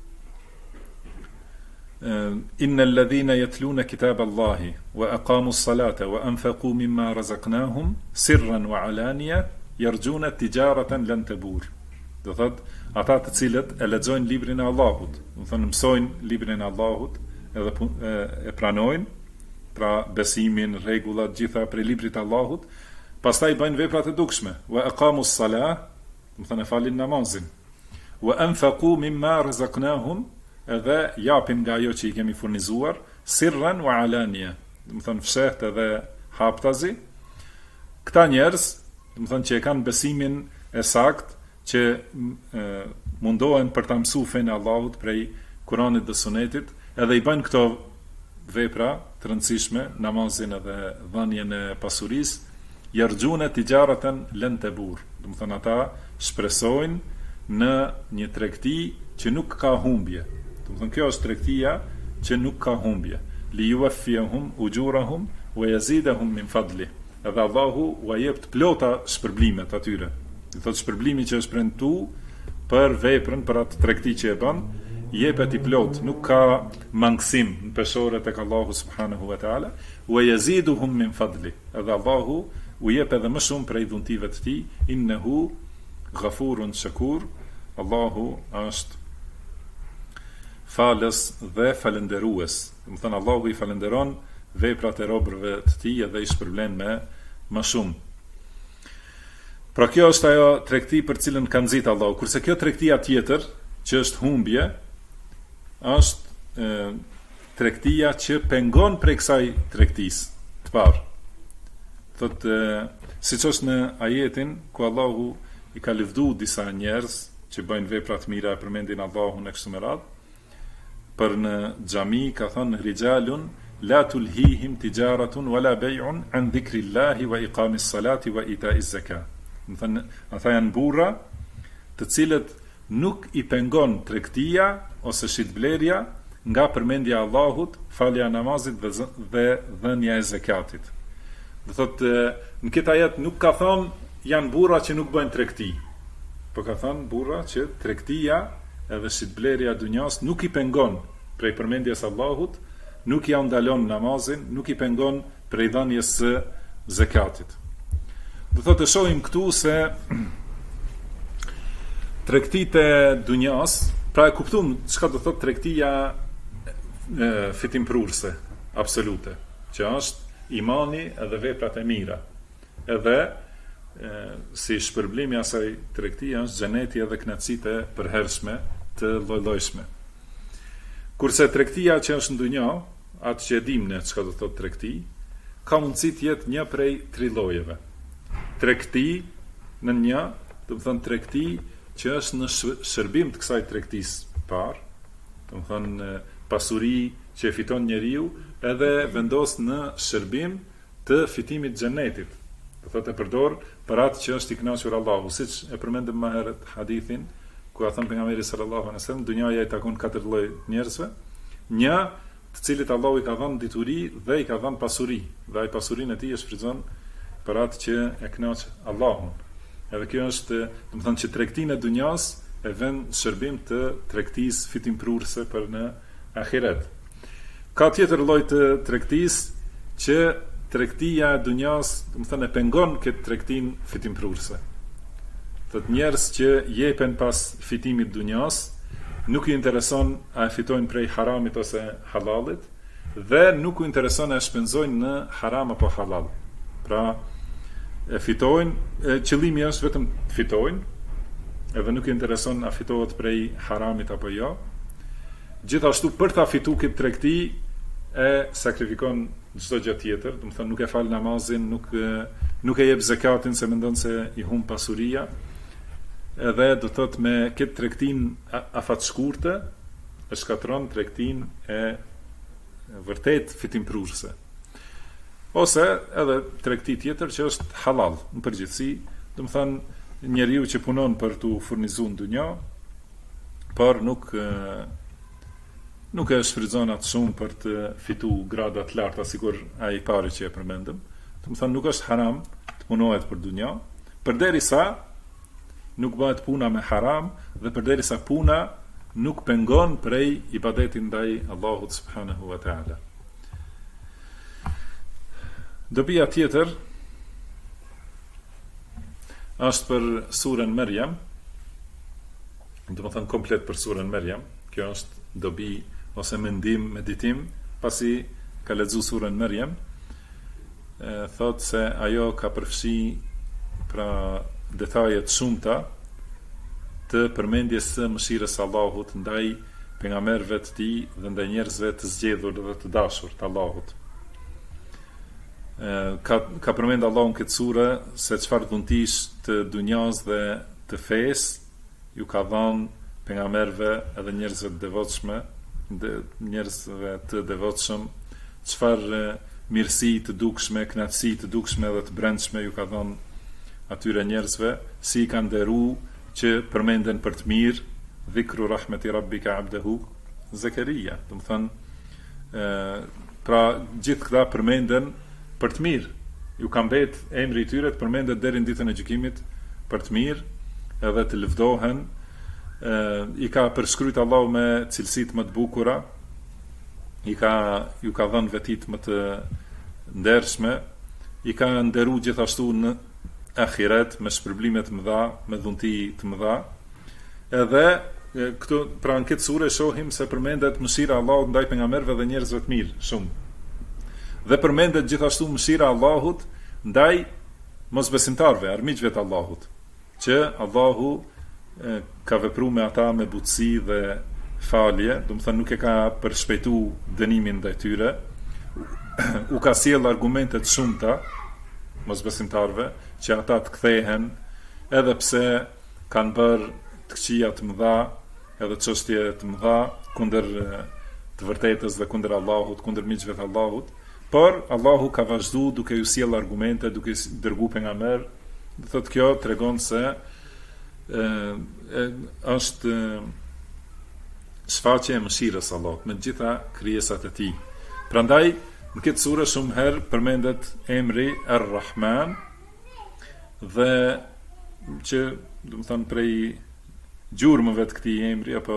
Inna alladhina yatluna kitab Allahi wa aqamu s-salata wa anfaqu mimma razaqnahum sirran wa alaniya yarjuna tijaratan lan tabur. Do thot ata të cilët e lexojnë librin e Allahut, do thonë mësojnë librin e Allahut edhe e pranojnë, pra besimin, rregullat gjitha për librit të Allahut, pastaj bëjnë veprat e dukshme, wa aqamu s-salah, do thonë falin namazin, wa anfaqu mimma razaqnahum, edhe japin nga ajo që i kemi furnizuar, sirran wa alania, do thonë fshehtë edhe haptazi. Këta njerëz, do thonë që e kanë besimin e saktë, që mundohen për ta mësuar fenë e Allahut prej Kuranit dhe Sunetit, edhe i bëjnë këto vepra të rëndësishme, namazin edhe dhënien e pasurisë, yarjuna tijaratan lan tabur. Do të thonë ata shpresojnë në një tregti që nuk ka humbje. Do të thonë kjo është tregtia që nuk ka humbje. Li yuwaffihum ujurahum wa yazidahum min fadli. Edhe Allahu u jep të plota shpërblimet atyre. Do thotë shpërblimi që është premtuar për veprën, për atë tregti që e bën, jepet i plot, nuk ka mangësim në peshore tek Allahu subhanahu wa taala, wa yaziduhum min fadli. Edhe Allahu u jep edhe më shumë prej dhuntive të tij, innehu ghafurun shakur. Allahu është falës dhe falënderues. Do të thënë Allahu i falënderon veprat e robërve të tij dhe i shpërblen me më shumë. Pra kjo është ajo tregti për cilën ka nxitë Allahu, kurse kjo tregtia tjetër, që është humbje, është tregtia që pengon prej kësaj tregtisë të parë. Thotë, siç është në ajetin ku Allahu i ka lëvdu disa njerëz që bëjnë vepra të mira, përmendin Allahun e kështu me radhë, për në xhami ka thënë rijalun la tulhihim tijaratun wala bay'un an dhikrillahi wa iqamis salati wa ita'iz zakat. Do thënë ata janë burra të cilët nuk i pengon tregtia ose shitblerja nga përmendja e Allahut, falja e namazit dhe dhënia e zakatit. Do thotë në këtë ajet nuk ka thënë janë burra që nuk bëjnë tregti, por ka thënë burra që tregtia edhe shitblerja e dunjas nuk i pengon prej përmendjes së Allahut, nuk ja ndalon namazin, nuk i pengon prej dhënies së zakatit. Do thotë shohim këtu se tregtitë e dunjas, pra e kuptojmë çka do thotë tregtia fitimprurse absolute, që është imani edhe veprat e mira. Edhe si shpërblimi asaj tregtia është xheneti edhe kënaqësitë e përhershme të lloj-llojshme. Kurse tregtia që është në dunjë, atë që e dim ne çka do thotë tregti, ka mundësi të jetë një prej tri llojeve. Tregti në një, do të thonë tregti që është në shërbim të kësaj tregtisë parë, do të thonë pasuri që e fiton njeriu edhe vendos në shërbim të fitimit të xhenetit. Do thotë e përdor për atë që është i kënaqur Allahu, siç e përmendëm më herët hadithin ku ka thënë pejgamberi sallallahu alaihi wasallam, dunjaja i takon katër lloj njerëzve, një të cilit Allahu i ka dhënë dituri dhe i ka dhënë pasuri, dhe ai pasurinë e tij e shfrytëzon për atë që e kënaq Allahun. Edhe kjo është, do të thonë që tregtinë e dunjas e vën shërbim të tregtisë fitimprurse për në ahiret. Ka tjetër lloj të tregtisë që tregtia e dunjas, do të thonë e pengon këtë tregtinë fitimprurse. Thotë njerëz që jepen pas fitimit të dunjas, nuk i intereson a e fitojnë prej haramit ose halalit, dhe nuk u intereson a e shpenzojnë në haram apo halal. Pra e fitojnë, qëllimi është vetëm të fitojnë, edhe nuk i intereson a fitohet prej haramit apo jo. Gjithashtu për ta fituar këtë tregti e sakrifikon çdo gjë tjetër, do të thonë nuk e fal namazin, nuk e jep zakatin se mendon se i humb pasuria. Edhe do të thotë me këtë tregtin afatshkurtë e shkatron tregtin e vërtet fitimprurse. Ose edhe tregti tjetër që është halal në përgjithësi, do të thonë njeriu që punon për tu furnizuar në dunjë, por nuk e shfrytëzon atë shumë për të fituar grada të larta, sikur ai i pari që e përmendëm. Do të thonë nuk është haram të punohet për dunja, përderisa nuk bëhet puna me haram dhe përderisa puna nuk pengon prej ibadetit ndaj Allahut subhanahu wa taala. Dobia tjetër është për surën Maryam, do të thënë komplet për surën Maryam. Kjo është dobi ose mendim, meditim, pasi ka lexuar surën Maryam, thot se ajo ka përfshi pra detaje të shumta të përmendjes së mëshirës së Allahut ndaj pejgamberëve të tij dhe ndaj njerëzve të zgjedhur dhe të dashur të Allahut. Ka përmend Allahu në këtë sure se çfarë dhuntish të dunjas dhe të fesë ju ka dhënë pejgamberëve edhe njerëzve të devotshëm, çfarë mirësi të dukshme, kënaqësi të dukshme dhe të brendshme ju ka dhënë atyre njerëzve, si i kanë nderuar që përmenden për të mirë, dhikru rahmeti rabbika abdehu Zakaria. Do të thënë, pra gjithë këta përmenden për të mirë. Ju ka mbet emri i tyre të përmendet deri në ditën e gjykimit për të mirë, edhe të lëvdohen. I ka përshkruajt Allahu me cilësitë më të bukura, ju ka dhënë vetit më të ndershme, i ka nderuar gjithashtu në ahiret me shpërblime të mëdha, me dhunti të mëdha. Edhe këtu pra në këtë sure shohim se përmendet mëshira e Allahut ndaj pejgamberëve dhe njerëzve të mirë shumë. Dhe përmendet gjithashtu mëshira e Allahut ndaj mosbesimtarëve, armiqve të Allahut, që Allahu ka vepruar me ata me butësi dhe falje, do të thënë nuk e ka përshpejtuar dënimin ndaj tyre, u ka sjell argumente të shumta mosbesimtarëve që ata të kthehen, edhe pse kanë bërë të këqija të mëdha, edhe çështje të mëdha kundër të vërtetës dhe kundër Allahut, kundër miqve të Allahut, por Allahu ka vazhduar duke ju sjell argumente, duke dërguar pejgamber. Do thotë kjo tregon se është shfaqje e mëshirës së Allahut me të gjitha krijesat e tij. Prandaj në këtë sure shumë herë përmendet emri Ar-Rahman, dhe që do të thënë prej gjurmëve të këtij emri apo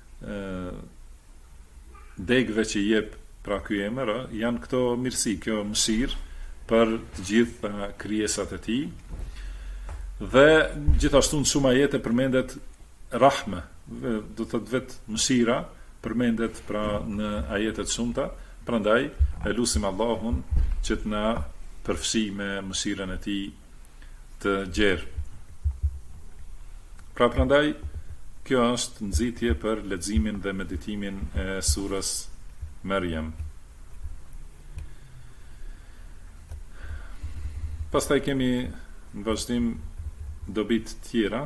degëve që jep pra ky emër, janë këto mirësi, kjo mëshirë për të gjitha krijesat e tij. Dhe gjithashtu në shumë ajete përmendet rahme, do të thotë vetë mëshira përmendet pra në ajete të shumta. Prandaj e lutim Allahun që të na përfshi me mëshirën e tij të gjerë. Pra prandaj kjo është nxitje për leximin dhe meditimin e surës Maryam. Pastaj kemi në vazhdim dobit tjera.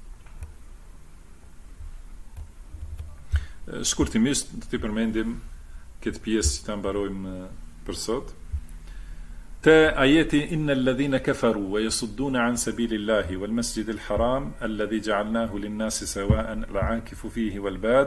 Shkurtimisht do t'i përmendim këtë pjesë që ta mbarojmë për sot. Te ajeti inna alladhina kafaru wa yasudduna an sabilillahi wal masjidil haram alladhi ja'alnahu lin-nasi sawa'an al-'akifu fihi wal bad.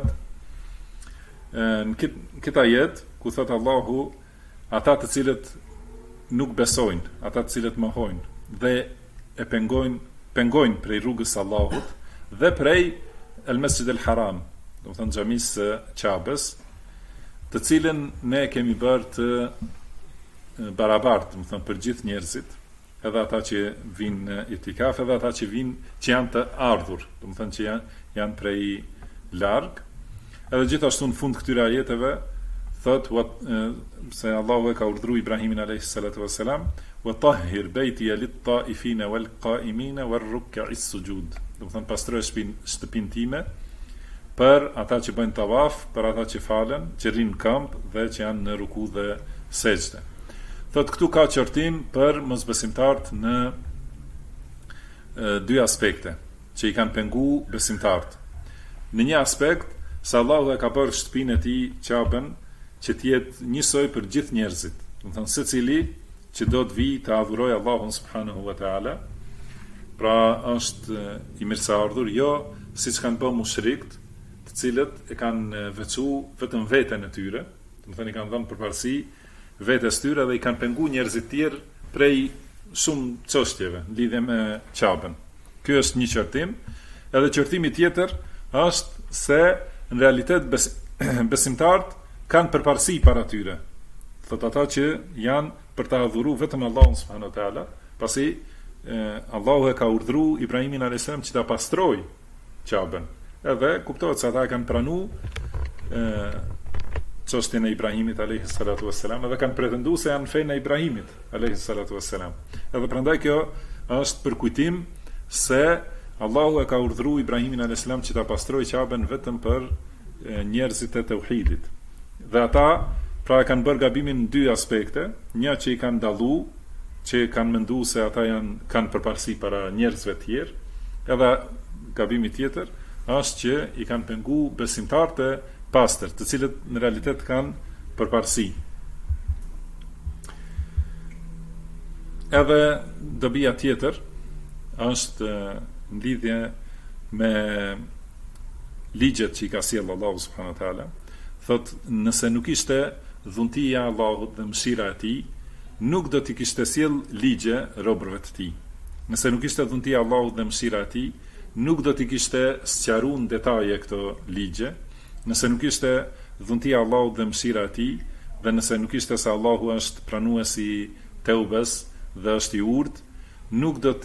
Në këtë ajet ku thot Allahu, ata të cilët nuk besojnë, ata të cilët mohojnë dhe e pengojnë prej rrugës së Allahut dhe prej al-Masjidil Haram, do të thënë xhamisë së Qabës, të cilën ne kemi bërë të barabartë, do të thënë për gjithë njerëzit, edhe ata që vinë në itikaf, edhe ata që vinë që janë të ardhur, do të thënë që janë prej larg. Edhe gjithashtu në fund këtyre ajeteve thot se Allahu e ka urdhëruar Ibrahimin alayhis salatu wassalam, wa tahhir baytiya lit-ta'ifina wal-qa'imina war-ruk'is sujud. Do të thënë pastroj shtëpinë time për ata që bëjnë tawaf, për ata që falen, që rrinë në këmbë dhe që janë në ruku dhe sejdë. Thot këtu ka qortim për mosbesimtarët në dy aspekte që i kanë pengu besimtarët. Në një aspekt, se Allahu e ka bërë shtëpinë e tij Qabën që të jetë njësoj për gjithë njerëzit. Do të thënë secili që do të vijë të adhurojë Allahun subhanahu wa taala, pra është i mirëseardhur, jo siç kanë bërë mushrikët, të të cilët e kanë veçu vetëm veten e tyre, do të thënë i kanë dhënë përparësi vetes tyre dhe i kanë pengu njerëzit tjerë prej shumë çështjeve në lidhje me Qabën. Ky është një qërtim, edhe qërtimi tjetër është se në realitet besimtarët kanë përparësi para tyre. Thot ata që janë për ta adhuru vetëm Allahun subhanahu wa taala, pasi Allahu e ka urdhëruar Ibrahimin a.s. që ta pastroj Qabën. Edhe kuptohet se ata e kanë pranuar çështjen e Ibrahimit alayhi salatu wassalam, edhe kanë pretenduar se janë fenë e Ibrahimit alayhi salatu wassalam. Edhe prandaj kjo është për kujtim se Allahu e ka urdhëruar Ibrahimin a.s. që ta pastroj Qabën vetëm për njerëzit e tauhidit. Dhe ata pra e kanë bërë gabimin në dy aspekte, një që i kanë dallu, që kanë menduar se ata kanë përparësi para njerëzve të tjerë, edhe gabimi tjetër është që i kanë pengu besimtarët e pastër, të cilët në realitet kanë përparësi. Edhe dobia tjetër është në lidhje me ligjet që i ka sjellë Allahu subhanahu wa taala. Thot, nëse nuk ishte dhuntia e Allahut dhe mëshira e tij, nuk do t'i kishte sjell ligje robërve të tij. Nëse nuk ishte dhuntia e Allahut dhe mëshira e tij, nuk do t'i kishte sqaruar në detaje këto ligje. Nëse nuk ishte dhuntia e Allahut dhe mëshira e tij, dhe nëse nuk ishte se Allahu është pranuesi i teubes dhe është i urtë, nuk do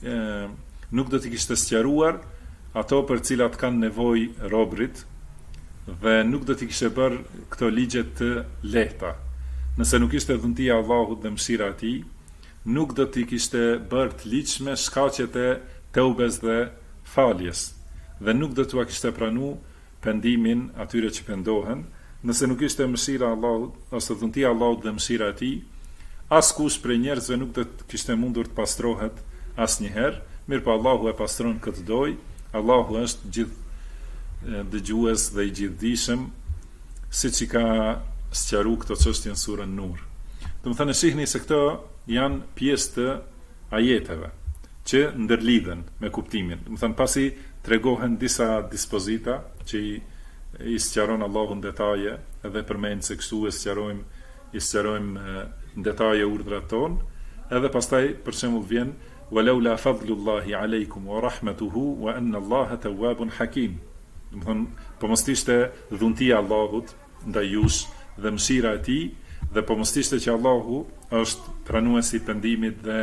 t'i kishte sqaruar ato për cilat kanë nevojë robrit, dhe nuk do t'i kishte bërë këto ligje të lehta. Nëse nuk ishte dhuntia e Allahut dhe mëshira e tij, nuk do t'i kishte bërë të ligjshme shkaqjet e teubes dhe faljes, dhe nuk do t'ua kishte pranuar pendimin atyre që pendohen. Nëse nuk ishte mëshira e Allahut ose dhuntia e Allahut dhe mëshira e tij, askush prej njerëzve nuk do të kishte mundur të pastrohet asnjëherë. Mirpo Allahu e pastron këtë doj. Allahu është gjithë dëgjues dhe i gjithdijshëm, siç i ka sqaruar këto çështje në surën Nur. Do të thënë shihni se këto janë pjesë të ajeteve që ndërlidhen me kuptimin. Do të thënë pasi tregohen disa dispozita që i sqaron Allahu në detaje, edhe përmend se kështu i sqarojmë në detaje urdhrat tonë, edhe pastaj për shembull vjen walaula fadlullahi aleikum wa rahmatuhu wa anna Allaha tawwabun hakim. Do të thënë, po mos ishte dhuntia e Allahut ndaj jush dhe mëshira e tij, dhe po mos ishte që Allahu është pranuesi i pendimit dhe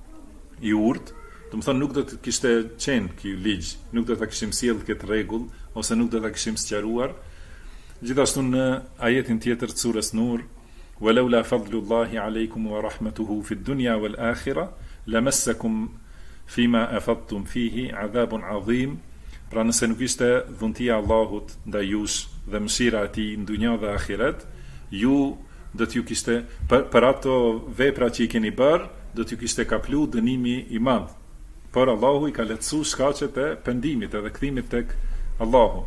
i urtë, do të thënë nuk do të kishte qenë ky ligj, nuk do ta kishim sjellë këtë rregull, ose nuk do ta kishim sqaruar. Gjithashtu në ajetin tjetër të surës Nur, walaula fadlullahi aleikum wa rahmatuhu fid dunya wal akhirah lamassakum fima afadtum fihi adhabun adhim. Pra nëse nuk ishte dhuntia e Allahut ndaj jush dhe mëshira e tij në dunjë dhe ahiret, ju do t'ju kishte për ato vepra që i keni bërë, do t'ju kishte kaplu dënimi i madh. Por Allahu i ka lehtësuar shkaqet e pendimit edhe kthimit tek Allahu.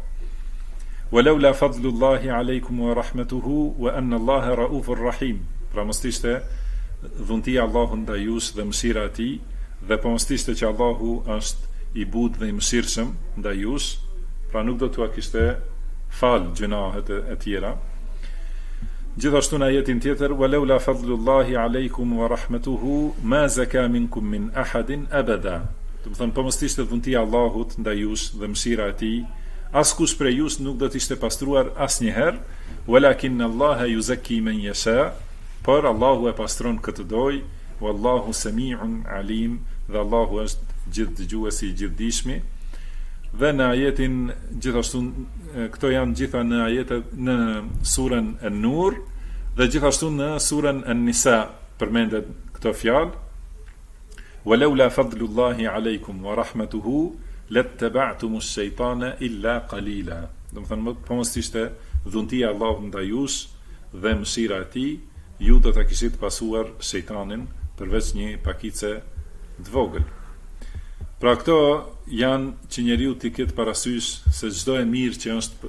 Walaula fadlullahi aleikum wa rahmatuhu wa anna Allaha raufur rahim. Pra mos ishte dhuntia e Allahut ndaj jush dhe mëshira e tij, dhe po mos ishte që Allahu është i butë dhe i mëshirshëm ndaj jush, pra nuk do t'ua kishte fal gjunahet e tjera. Gjithashtu në ajetin tjetër, walaula fadlullahi aleikum wa rahmatuhu ma zaka minkum min ahadin abada. Do të thënë, po mos ishte dhuntia e Allahut ndaj jush dhe mëshira e tij, askush prej jush nuk do të ishte pastruar asnjëherë, walakin Allaha yuzakki man yasha, por Allahu e pastron këtë doj, wallahu samiun alim, dhe Allahu është gjithë dëgjuesi i gjithdijshmi. Dhe në ajetin gjithashtu, këto janë gjitha në ajetet në surën An-Nur, dhe gjithashtu në surën An-Nisa përmendet këto fjalë, walaula fadlullahi aleikum wa rahmatuhu lattaba'tumu ash-shaytana illa qalila. Do të thënë, po mos ishte dhuntia e Allahut ndaj jush dhe mëshira e tij, ju do ta kishit pasuar shejtanin përveç një pakice të vogël. Pra këto janë që njeriu t'i ketë parasysh se çdo e mirë që është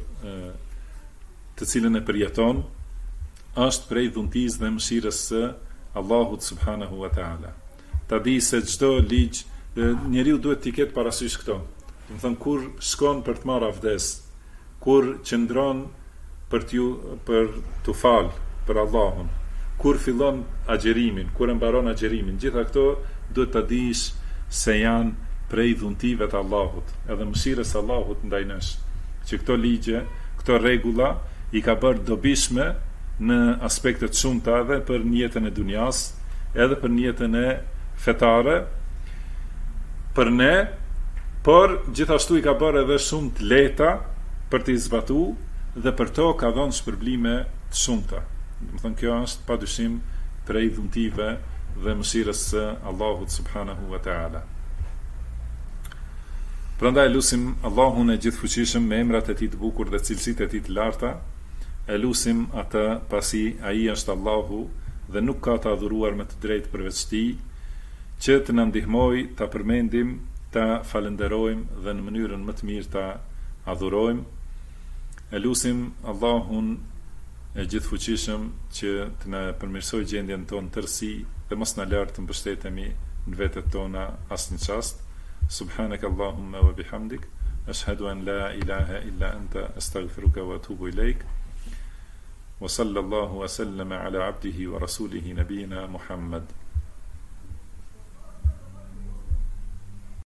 të cilën e përjeton është prej dhuntisë dhe mëshirës së Allahut subhanahu wa taala. Ta di se çdo ligj, njeriu duhet t'i ketë parasysh këto. Do të thënë, kur shkon për të marrë avdes, kur qëndron për të falë për Allahun, kur fillon agjerimin, kur e mbaron agjerimin, gjitha këto duhet ta dish se janë prej dhuntive të Allahut, edhe mëshirës Allahut ndaj nesh, që këto ligje, këto rregulla i ka bërë dobishme në aspektet shumëta edhe për jetën e dunjas, edhe për jetën e fetare, për ne, por gjithashtu i ka bërë edhe shumë të lehta për të zbatu dhe për to ka dhënë shpërblime të shumta. Do thënë kjo është padyshim prej dhuntive dhe mëshirës së Allahut subhanahu wa taala. Prandaj lusim Allahun e gjithfuqishëm me emrat e tij të bukur dhe cilësitë e tij të larta, e lusim atë pasi ai është Allahu dhe nuk ka të adhuruar me të drejtë përveç tij, që të na ndihmojë ta përmendim, ta falenderojmë dhe në mënyrën më të mirë ta adhurojmë. E lusim Allahun e gjithfuqishëm që të na përmirësojë gjendjen tonë tërësi dhe mos na lart të mbështetemi në vetet tona asnjë çast. Subhanak Allahumma wa bihamdik, ashhadu an la ilaha illa anta, astaghfiruka wa atubu ilaik. Wa sallallahu wa sallama ala abdihi wa rasulihi nabiyina Muhammad.